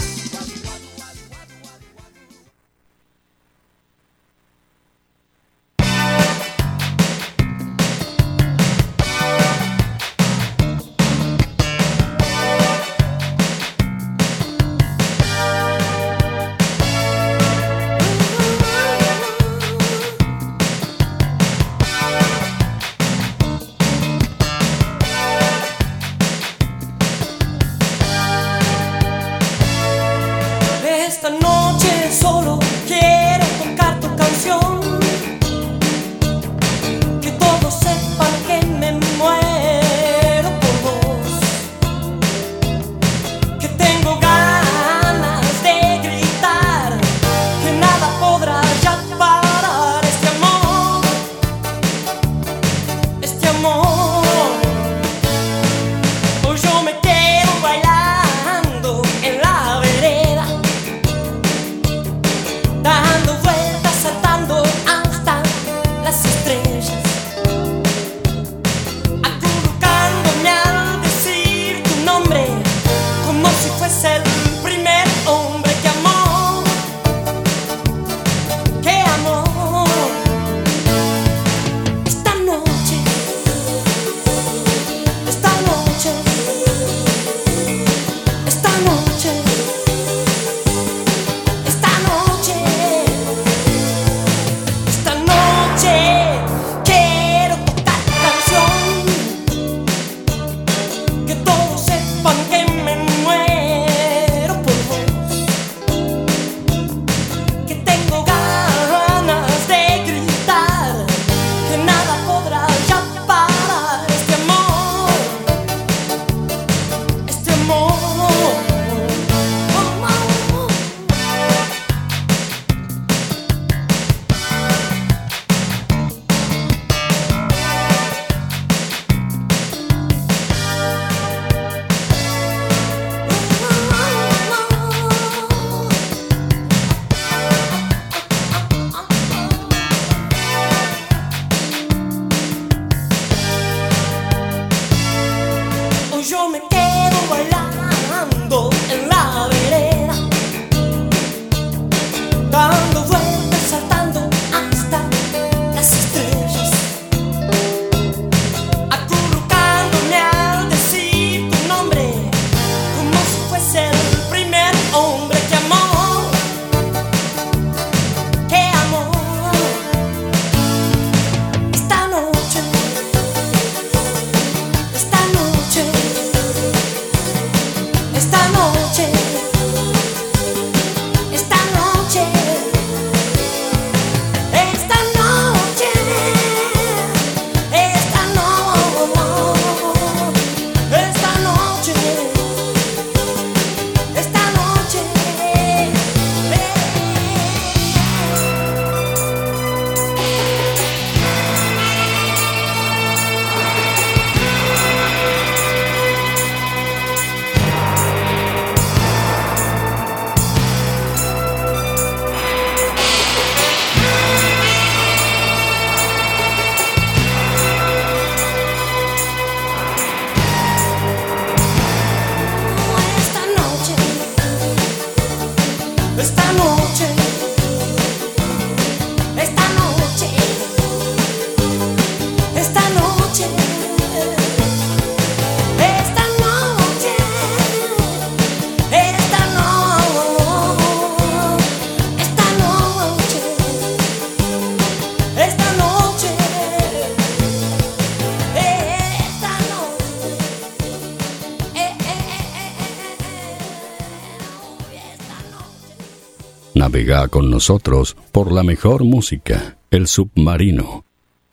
Navega con nosotros por la mejor música, El Submarino.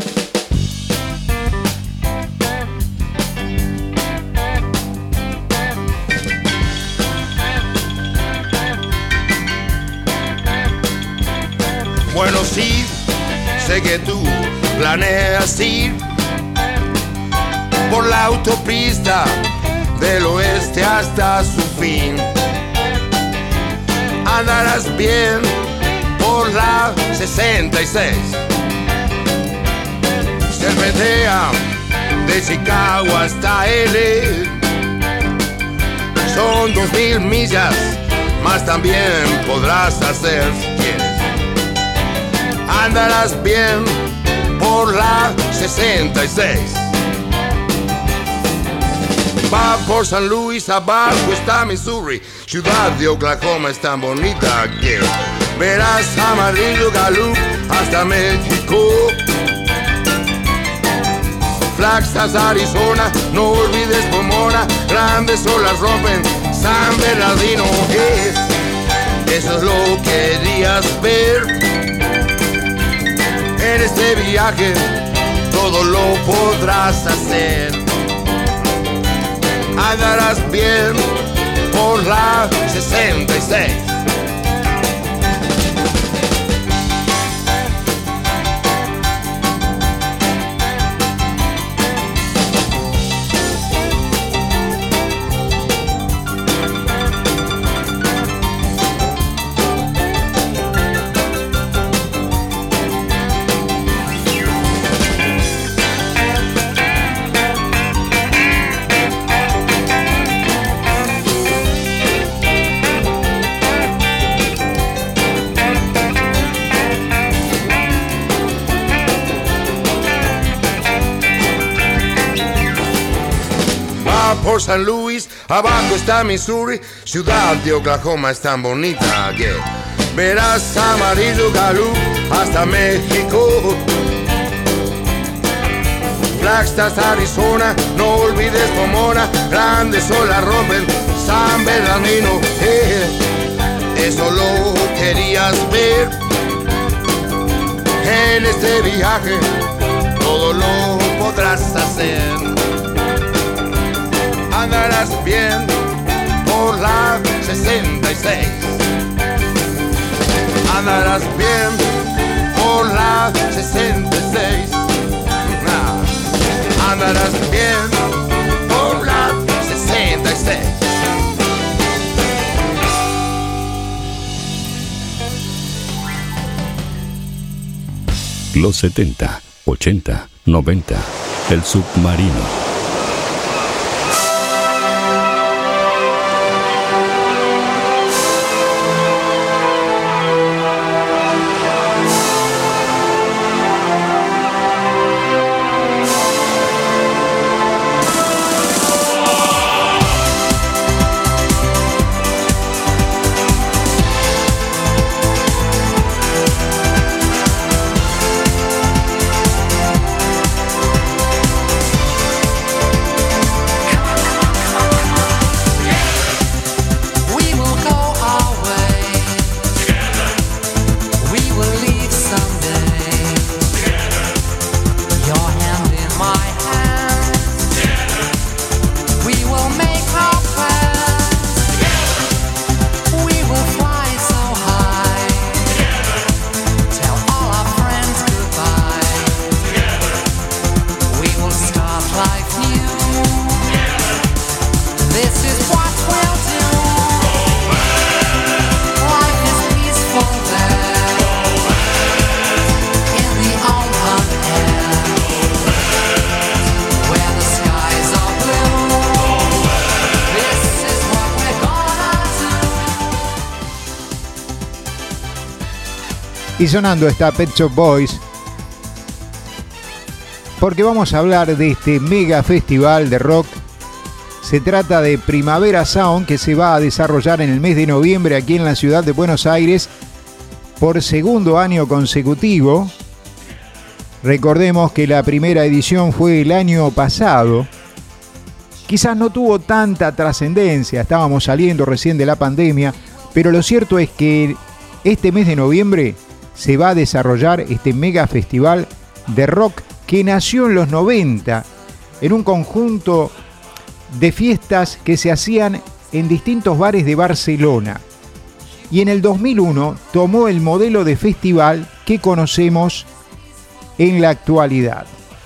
Bueno, sí, sé que tú planeas ir por la autopista del oeste hasta su fin. Andarás bien por la 66. Serpentea de Chicago hasta L. Son 2000 millas, más también podrás hacer si quieres. Andarás bien por la 66. Va por San Luis, abajo está Missouri. Ciudad de Oklahoma es tan bonita que verás Amarillo, Gallup hasta México. Flagstaff, Arizona, no olvides Pomona. Grandes olas rompen San Bernardino. Eso es lo que querías ver. En este viaje todo lo podrás hacer. Andarás bien por la 66. Por San Luis, abajo está Missouri. Ciudad de Oklahoma es tan bonita que verás Amarillo, Gallup hasta México. Flagstaff, Arizona, no olvides Pomona. Grandes olas rompen San Bernardino. Eso lo querías ver. En este viaje todo lo podrás hacer. Andarás bien por la 66. Andarás bien por la 66. Andarás bien por la 66. Los 70, 80, 90. El Submarino. Y sonando está Pet Shop Boys, porque vamos a hablar de este mega festival de rock. Se trata de Primavera Sound, que se va a desarrollar en el mes de noviembre aquí en la ciudad de Buenos Aires por segundo año consecutivo. Recordemos que la primera edición fue el año pasado. Quizás no tuvo tanta trascendencia, estábamos saliendo recién de la pandemia, pero lo cierto es que este mes de noviembre se va a desarrollar este mega festival de rock que nació en los 90 en un conjunto de fiestas que se hacían en distintos bares de Barcelona. Y en el 2001 tomó el modelo de festival que conocemos en la actualidad.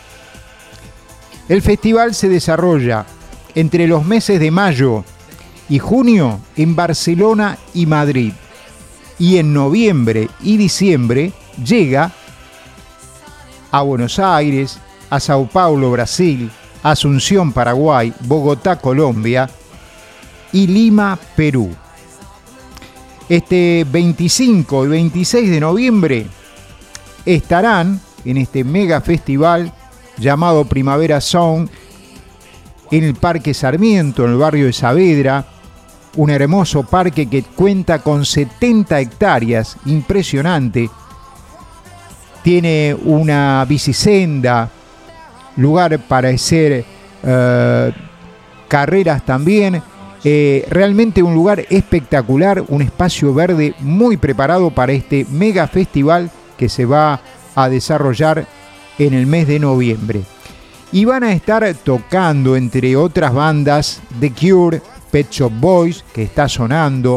El festival se desarrolla entre los meses de mayo y junio en Barcelona y Madrid. Y en noviembre y diciembre llega a Buenos Aires, a Sao Paulo, Brasil, Asunción, Paraguay, Bogotá, Colombia y Lima, Perú. Este 25 y 26 de noviembre estarán en este mega festival llamado Primavera Sound en el Parque Sarmiento, en el barrio de Saavedra, un hermoso parque que cuenta con 70 hectáreas, impresionante. Tiene una bicisenda, lugar para hacer carreras también. Realmente un lugar espectacular, un espacio verde muy preparado para este mega festival que se va a desarrollar en el mes de noviembre. Y van a estar tocando, entre otras bandas, The Cure, Pet Shop Boys, que está sonando,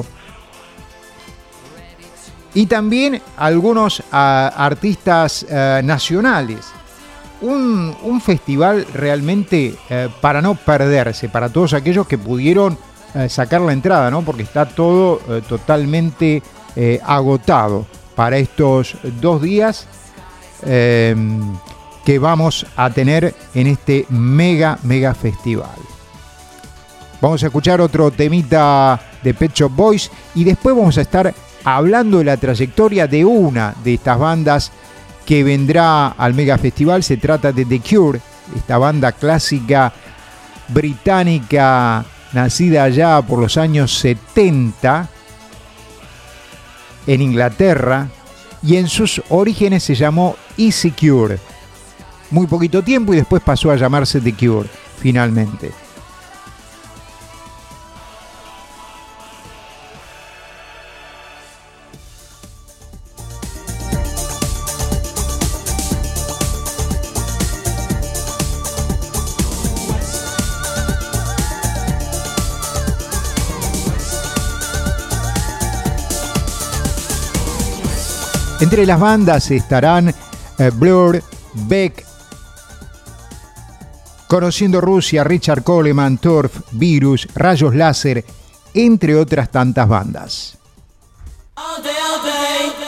y también algunos artistas nacionales. Un festival realmente para no perderse, para todos aquellos que pudieron sacar la entrada, ¿no? Porque está todo totalmente agotado para estos 2 días que vamos a tener en este mega festival. Vamos a escuchar otro temita de Pet Shop Boys y después vamos a estar hablando de la trayectoria de una de estas bandas que vendrá al mega festival. Se trata de The Cure, esta banda clásica británica nacida allá por los años 70 en Inglaterra, y en sus orígenes se llamó Easy Cure. Muy poquito tiempo y después pasó a llamarse The Cure finalmente. Entre las bandas estarán Blur, Beck, Conociendo Rusia, Richard Coleman, Turf, Virus, Rayos Láser, entre otras tantas bandas. All day, all day.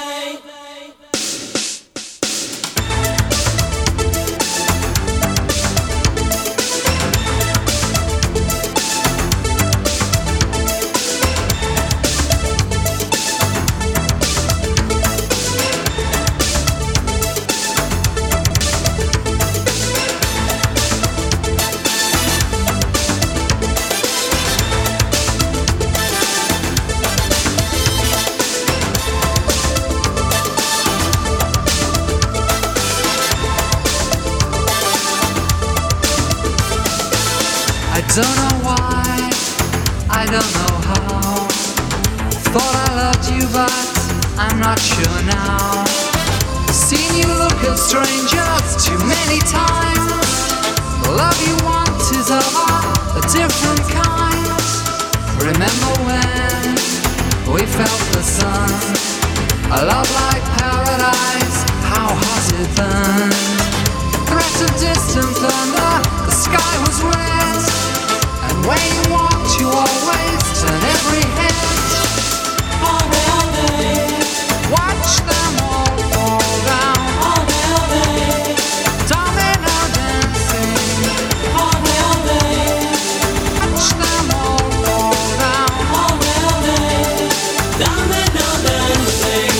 Don't know why, I don't know how. Thought I loved you, but I'm not sure now. Seen you look at strangers too many times. The love you want is of a different kind. Remember when we felt the sun? A love like paradise, how hot it burned. Threat of distant thunder, the sky was red. When you walked, you always turn every head. All day, watch them all fall down. All day, domino dancing. All day, watch them all fall down. All day, domino dancing.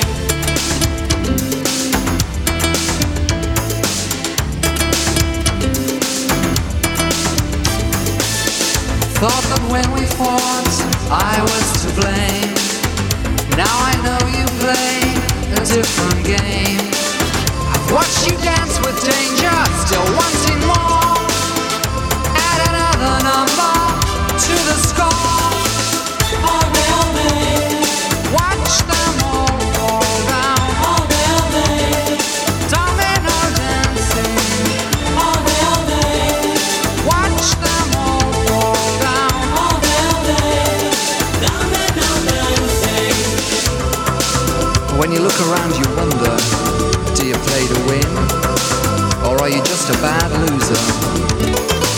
Thought that when we fought, I was to blame. Now I know you play a different game. I've watched you dance with danger, still wanting more. Add another number to the score. All day, watch them all. around you wonder, do you play to win? Or are you just a bad loser?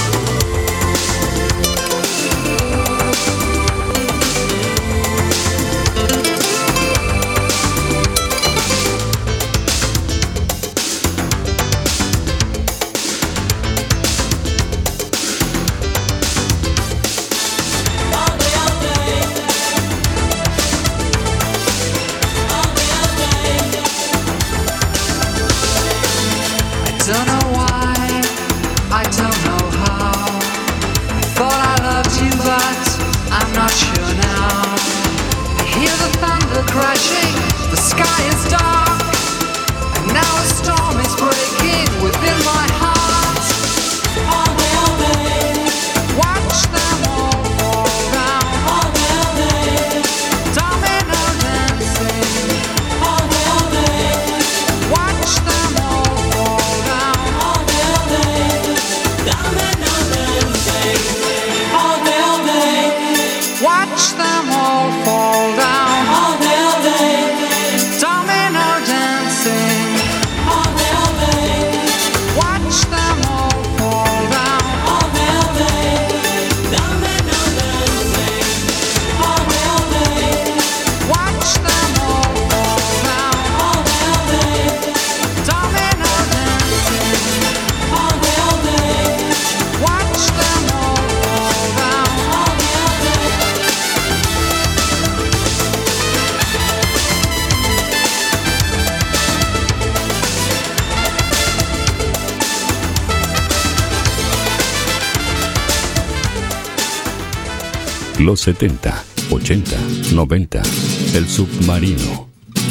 Don't know why, I don't know how. I thought I loved you, but I'm not sure now. I hear the thunder crashing, the sky is dark, and now a storm is breaking within my heart. All day, watch them all fall down. All day, domino dancing. All day, watch them all fall down. Watch them all fall down. All day, domino dancing. All day, watch them all fall down. All day, domino dancing. All day, watch them all fall down. All day, domino dancing. All day, watch them all fall down. Los 70, 80, 90. El submarino.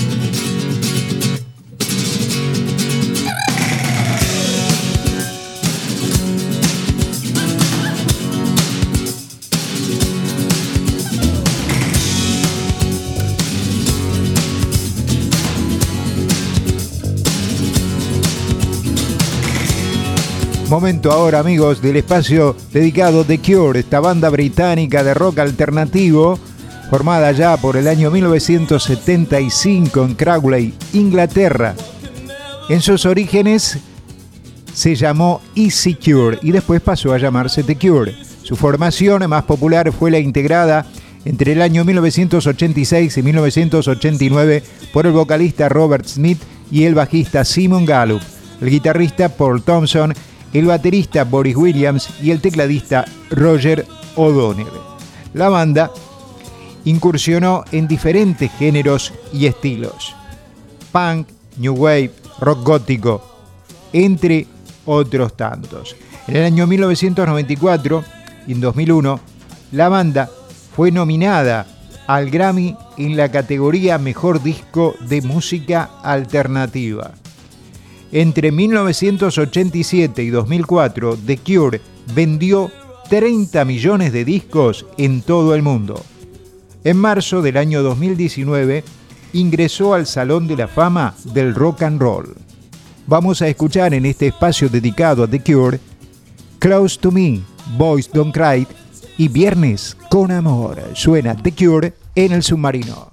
Momento ahora, amigos, del espacio dedicado a The Cure, esta banda británica de rock alternativo, formada ya por el año 1975 en Crawley, Inglaterra. En sus orígenes se llamó Easy Cure y después pasó a llamarse The Cure. Su formación más popular fue la integrada entre el año 1986 y 1989 por el vocalista Robert Smith y el bajista Simon Gallup, el guitarrista Paul Thompson, el baterista Boris Williams y el tecladista Roger O'Donnell. La banda incursionó en diferentes géneros y estilos: punk, new wave, rock gótico, entre otros tantos. En el año 1994 y en 2001, la banda fue nominada al Grammy en la categoría Mejor Disco de Música Alternativa. Entre 1987 y 2004, The Cure vendió 30 millones de discos en todo el mundo. En marzo del año 2019, ingresó al Salón de la Fama del Rock and Roll. Vamos a escuchar en este espacio dedicado a The Cure, Close to Me, Boys Don't Cry y Viernes con Amor. Suena The Cure en el submarino.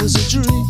was a dream.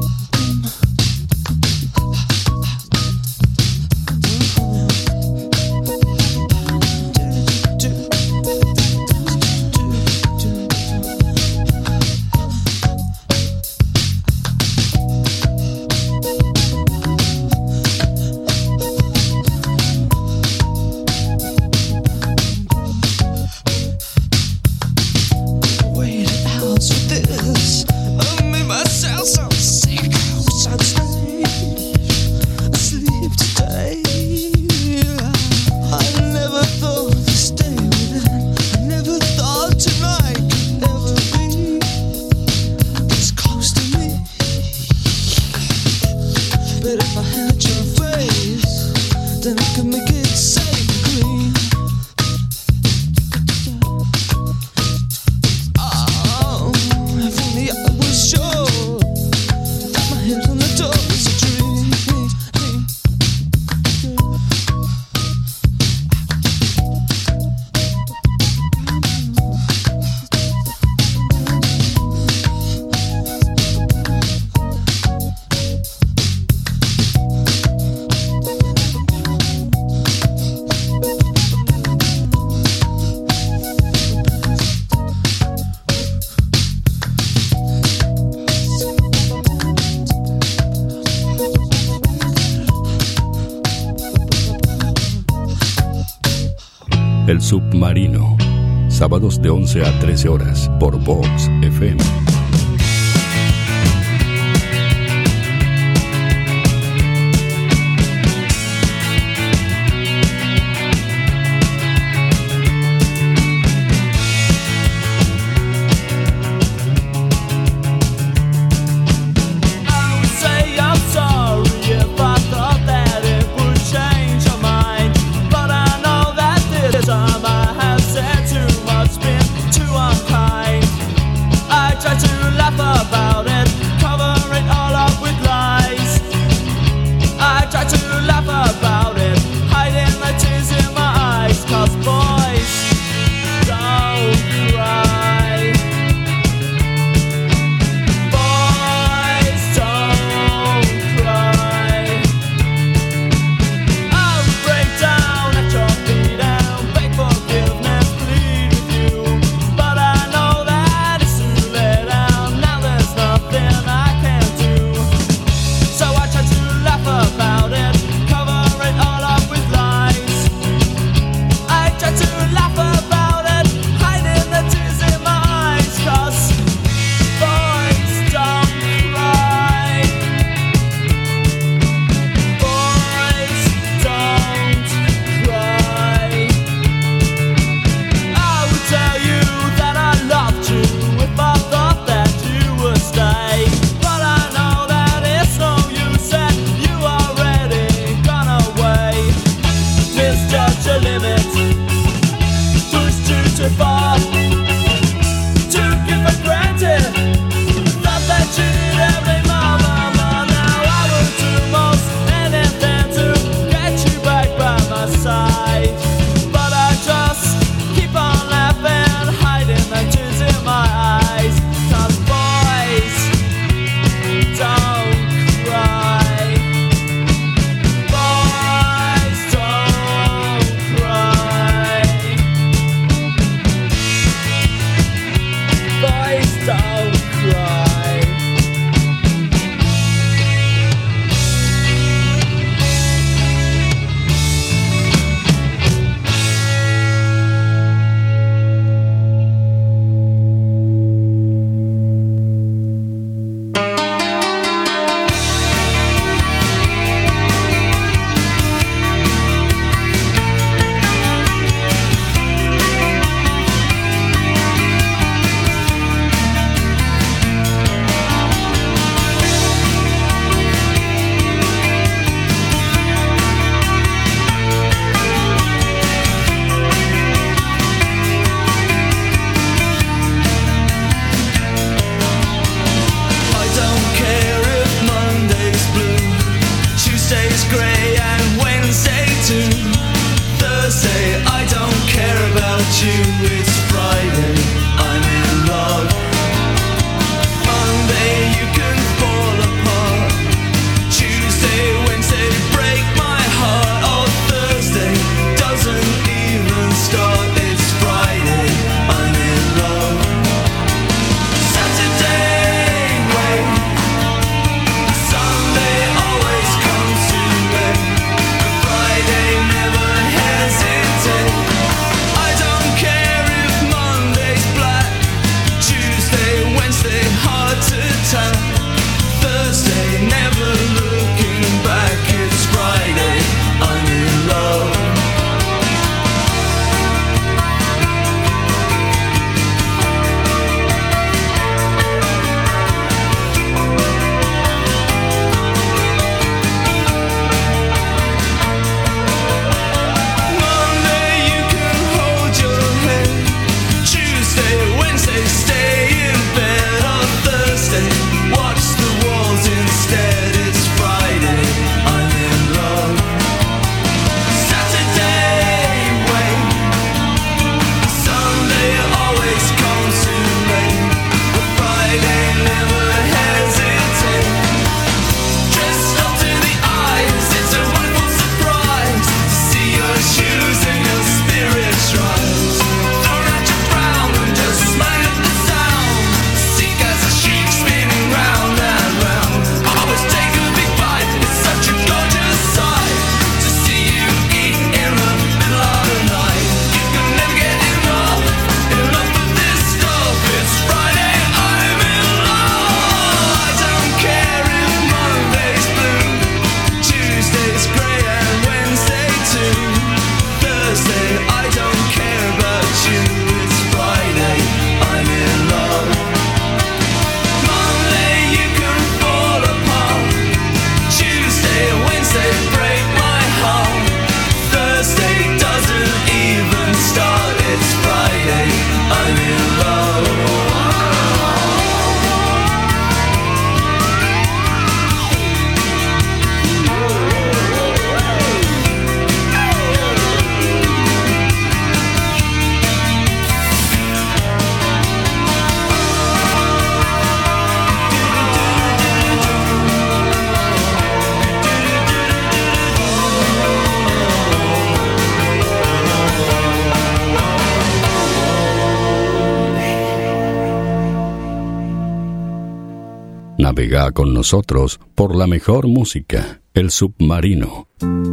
El Submarino, sábados de 11 a 13 horas por Vox FM. But I know that it's too late down. Now there's no Navega con nosotros por la mejor música, El Submarino.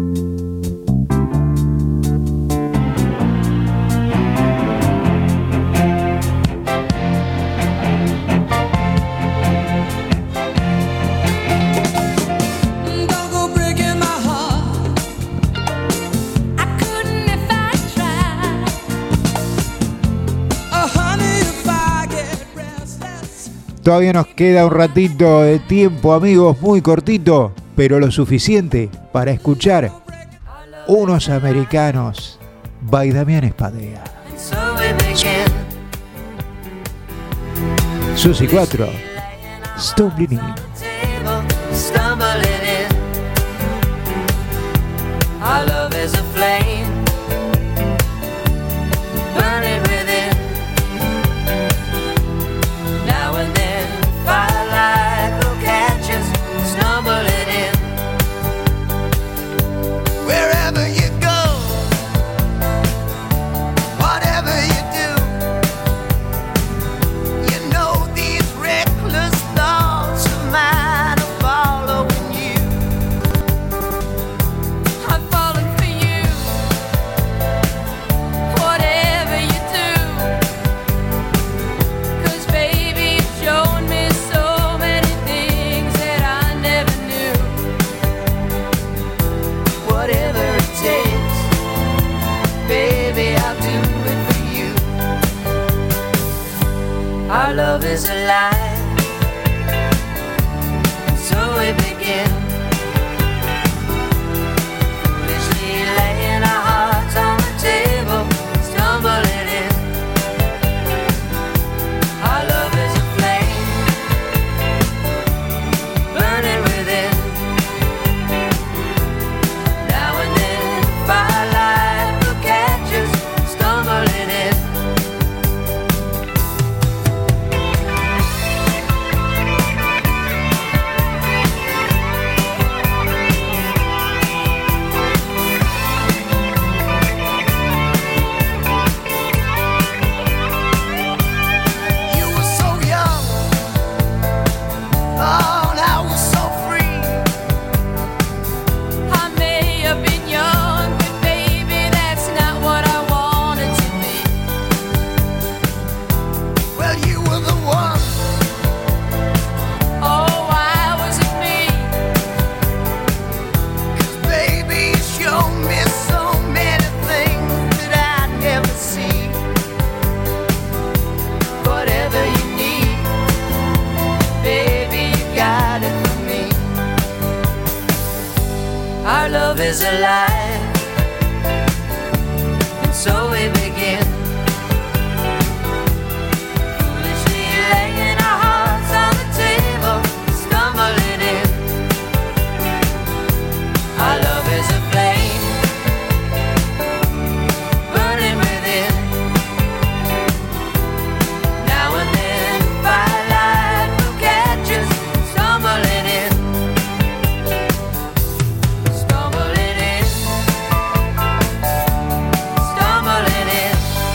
Todavía nos queda un ratito de tiempo, amigos, muy cortito, pero lo suficiente para escuchar Unos Americanos by Damián Espadea. Susi 4, Stumbling In. Our love is a flame, burning within. Now and then, firelight will catch us, stumbling in. Wherever you go, whatever you do, you know these reckless thoughts of mine are following you. I'm falling for you, whatever you do. 'Cause baby, you've shown me so many things that I never knew. Whatever it takes, baby, I'll do it for you. Our love is alive, so we begin. Foolishly laying our hearts on the table, stumbling in. Our love is a flame, burning within. Now and then, firelight will catch us, stumbling in. You were so young, oh, and I was so free. I may have been young, but baby, that's not what I wanted to be. Well, you were the one. Oh, why was it me? 'Cause baby, you showed me so many things that I'd never see. Whatever you need, baby, you got it for me. Our love is alive, and so we begin. Foolishly laying our hearts on the table, stumbling in. Our love is a flame, burning within. Now and then, firelight will catch us, stumbling in. Stumbling in. Stumbling in.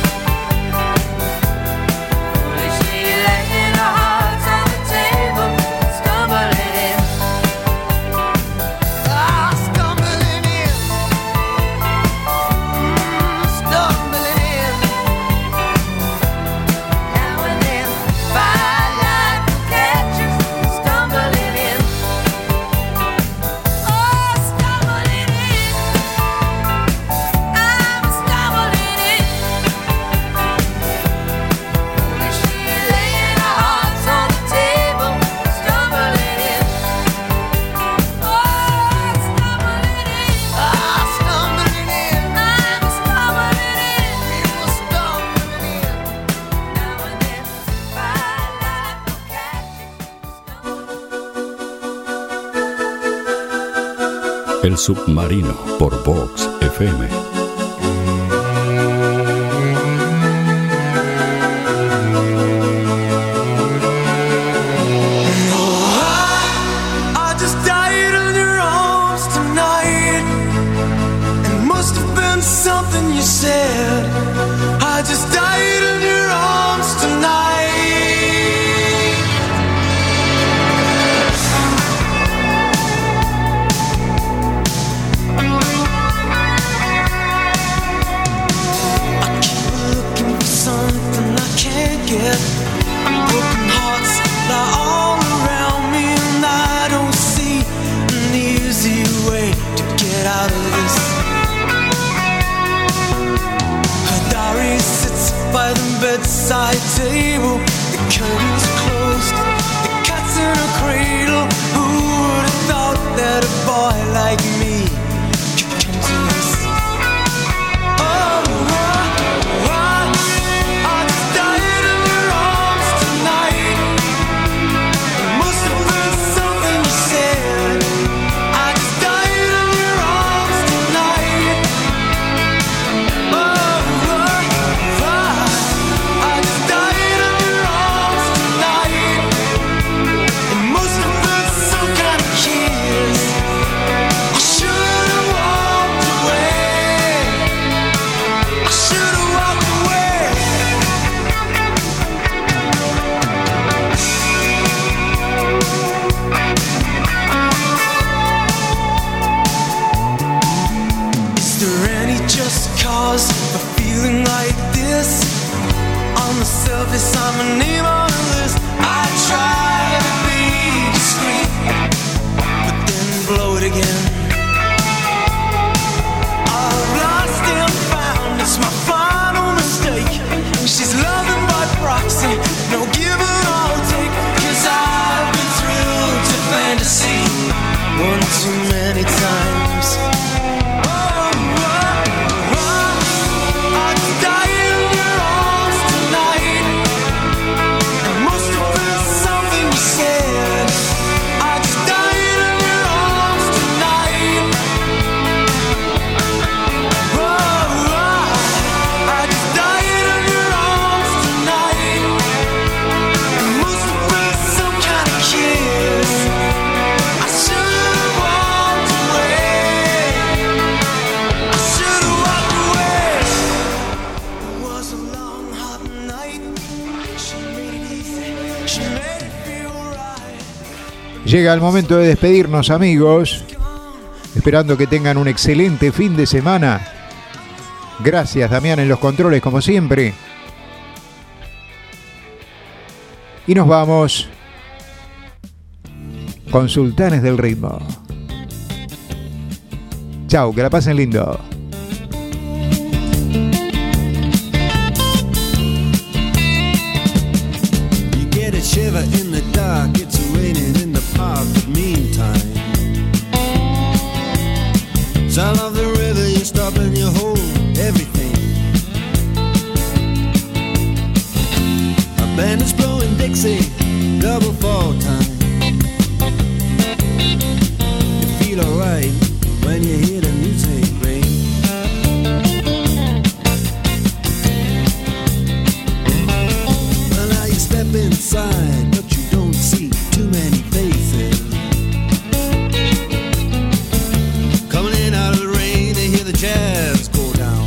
Foolishly laying our hearts on the table, stumbling in. Ah, stumbling in. Stumbling in. Now and then, firelight will catch us, stumbling in. Oh, stumbling in. I'm stumbling in. Foolishly laying our hearts on the table, stumbling in. Oh, stumbling in. Ah, stumbling in. I'm stumbling in. We were stumbling in. Now and then, firelight will catch us. El Submarino por Vox FM. I just died in your arms tonight. It must have been something you said. I just died in your arms tonight. Llega el momento de despedirnos, amigos. Esperando que tengan un excelente fin de semana. Gracias, Damián, en los controles, como siempre. Y nos vamos con Sultanes del Ritmo. Chau, que la pasen lindo. You get a shiver in the dark, it's raining in the park, but meantime, sound of the river, you stop and you hold everything. A band is blowing Dixie, double fall time. You feel alright when you hear the music ring. Well, now you step inside, but you don't see too many faces. Coming in out of the rain, they hear the jazz go down.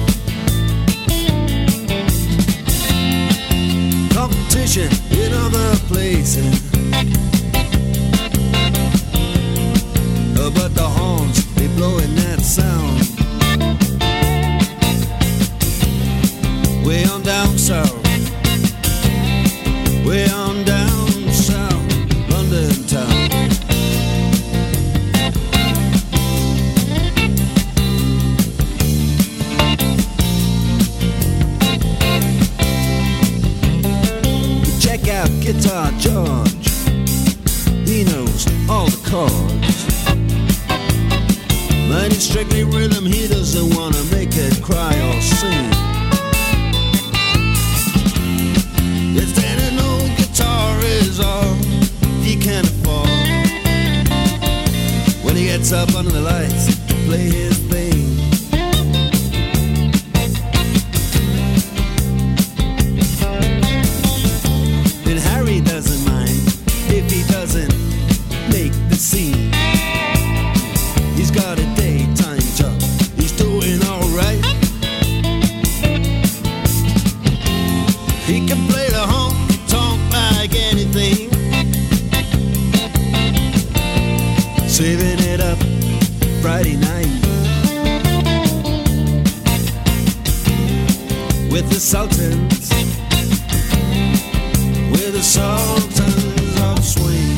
Competition in other places, but the horns, they blowing that sound. Way on down south, way on down south, London town. Check out Guitar George, he knows all the chords. But it's strictly rhythm, he doesn't wanna make it cry or sing. Yes, then an old guitar is all he can afford. When he gets up under the lights to play his thing. Then Harry doesn't mind if he doesn't make the scene. He's got a daytime job, he's doing alright. He can play the honky-tonk like anything, saving it up Friday night with the Sultans, with the Sultans of Swing.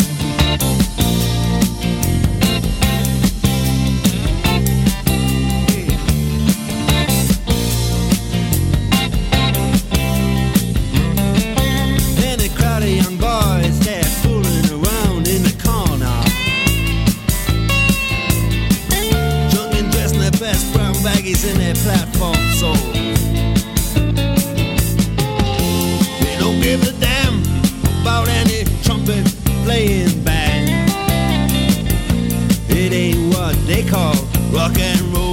Young boys, they're fooling around in the corner, drunk and dressed in their best brown baggies in their platform soles. They don't give a damn about any trumpet playing band. It ain't what they call rock and roll.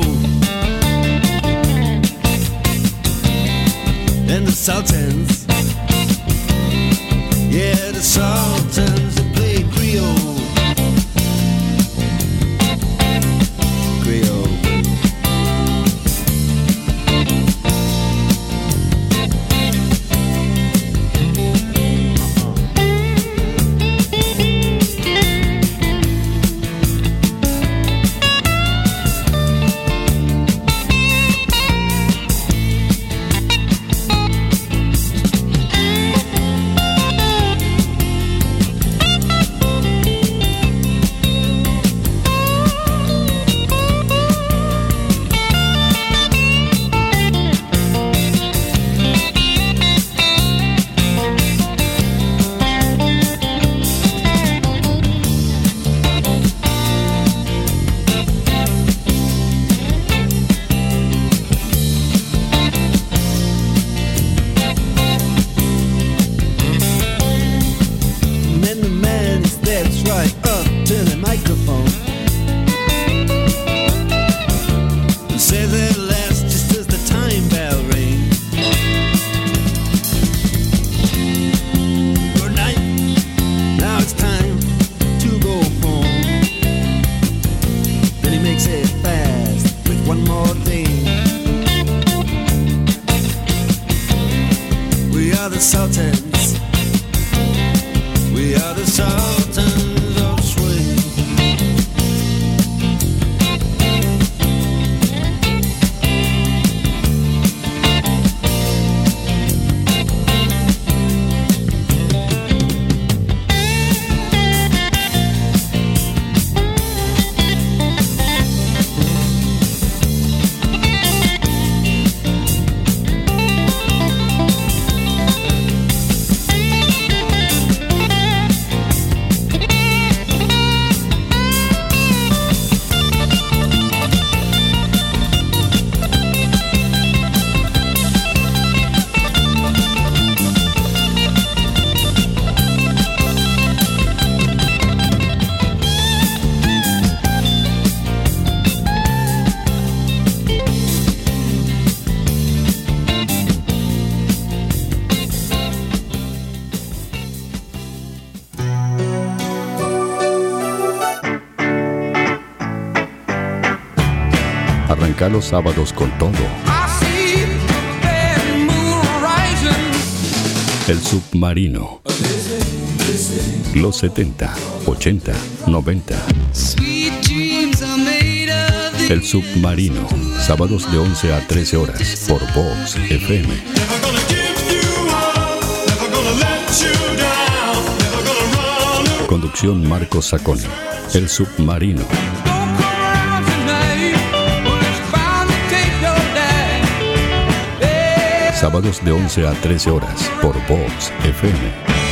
And the Sultans, yeah, the Sultans that play Creole. Creole. are the Sultans. We are the Sultans of Swing. Arranca los sábados con todo. El Submarino. Los 70, 80, 90. El Submarino. Sábados de 11 a 13 horas por Vox FM. Conducción Marcos Saconi. El Submarino. Sábados de 11 a 13 horas por Vox FM.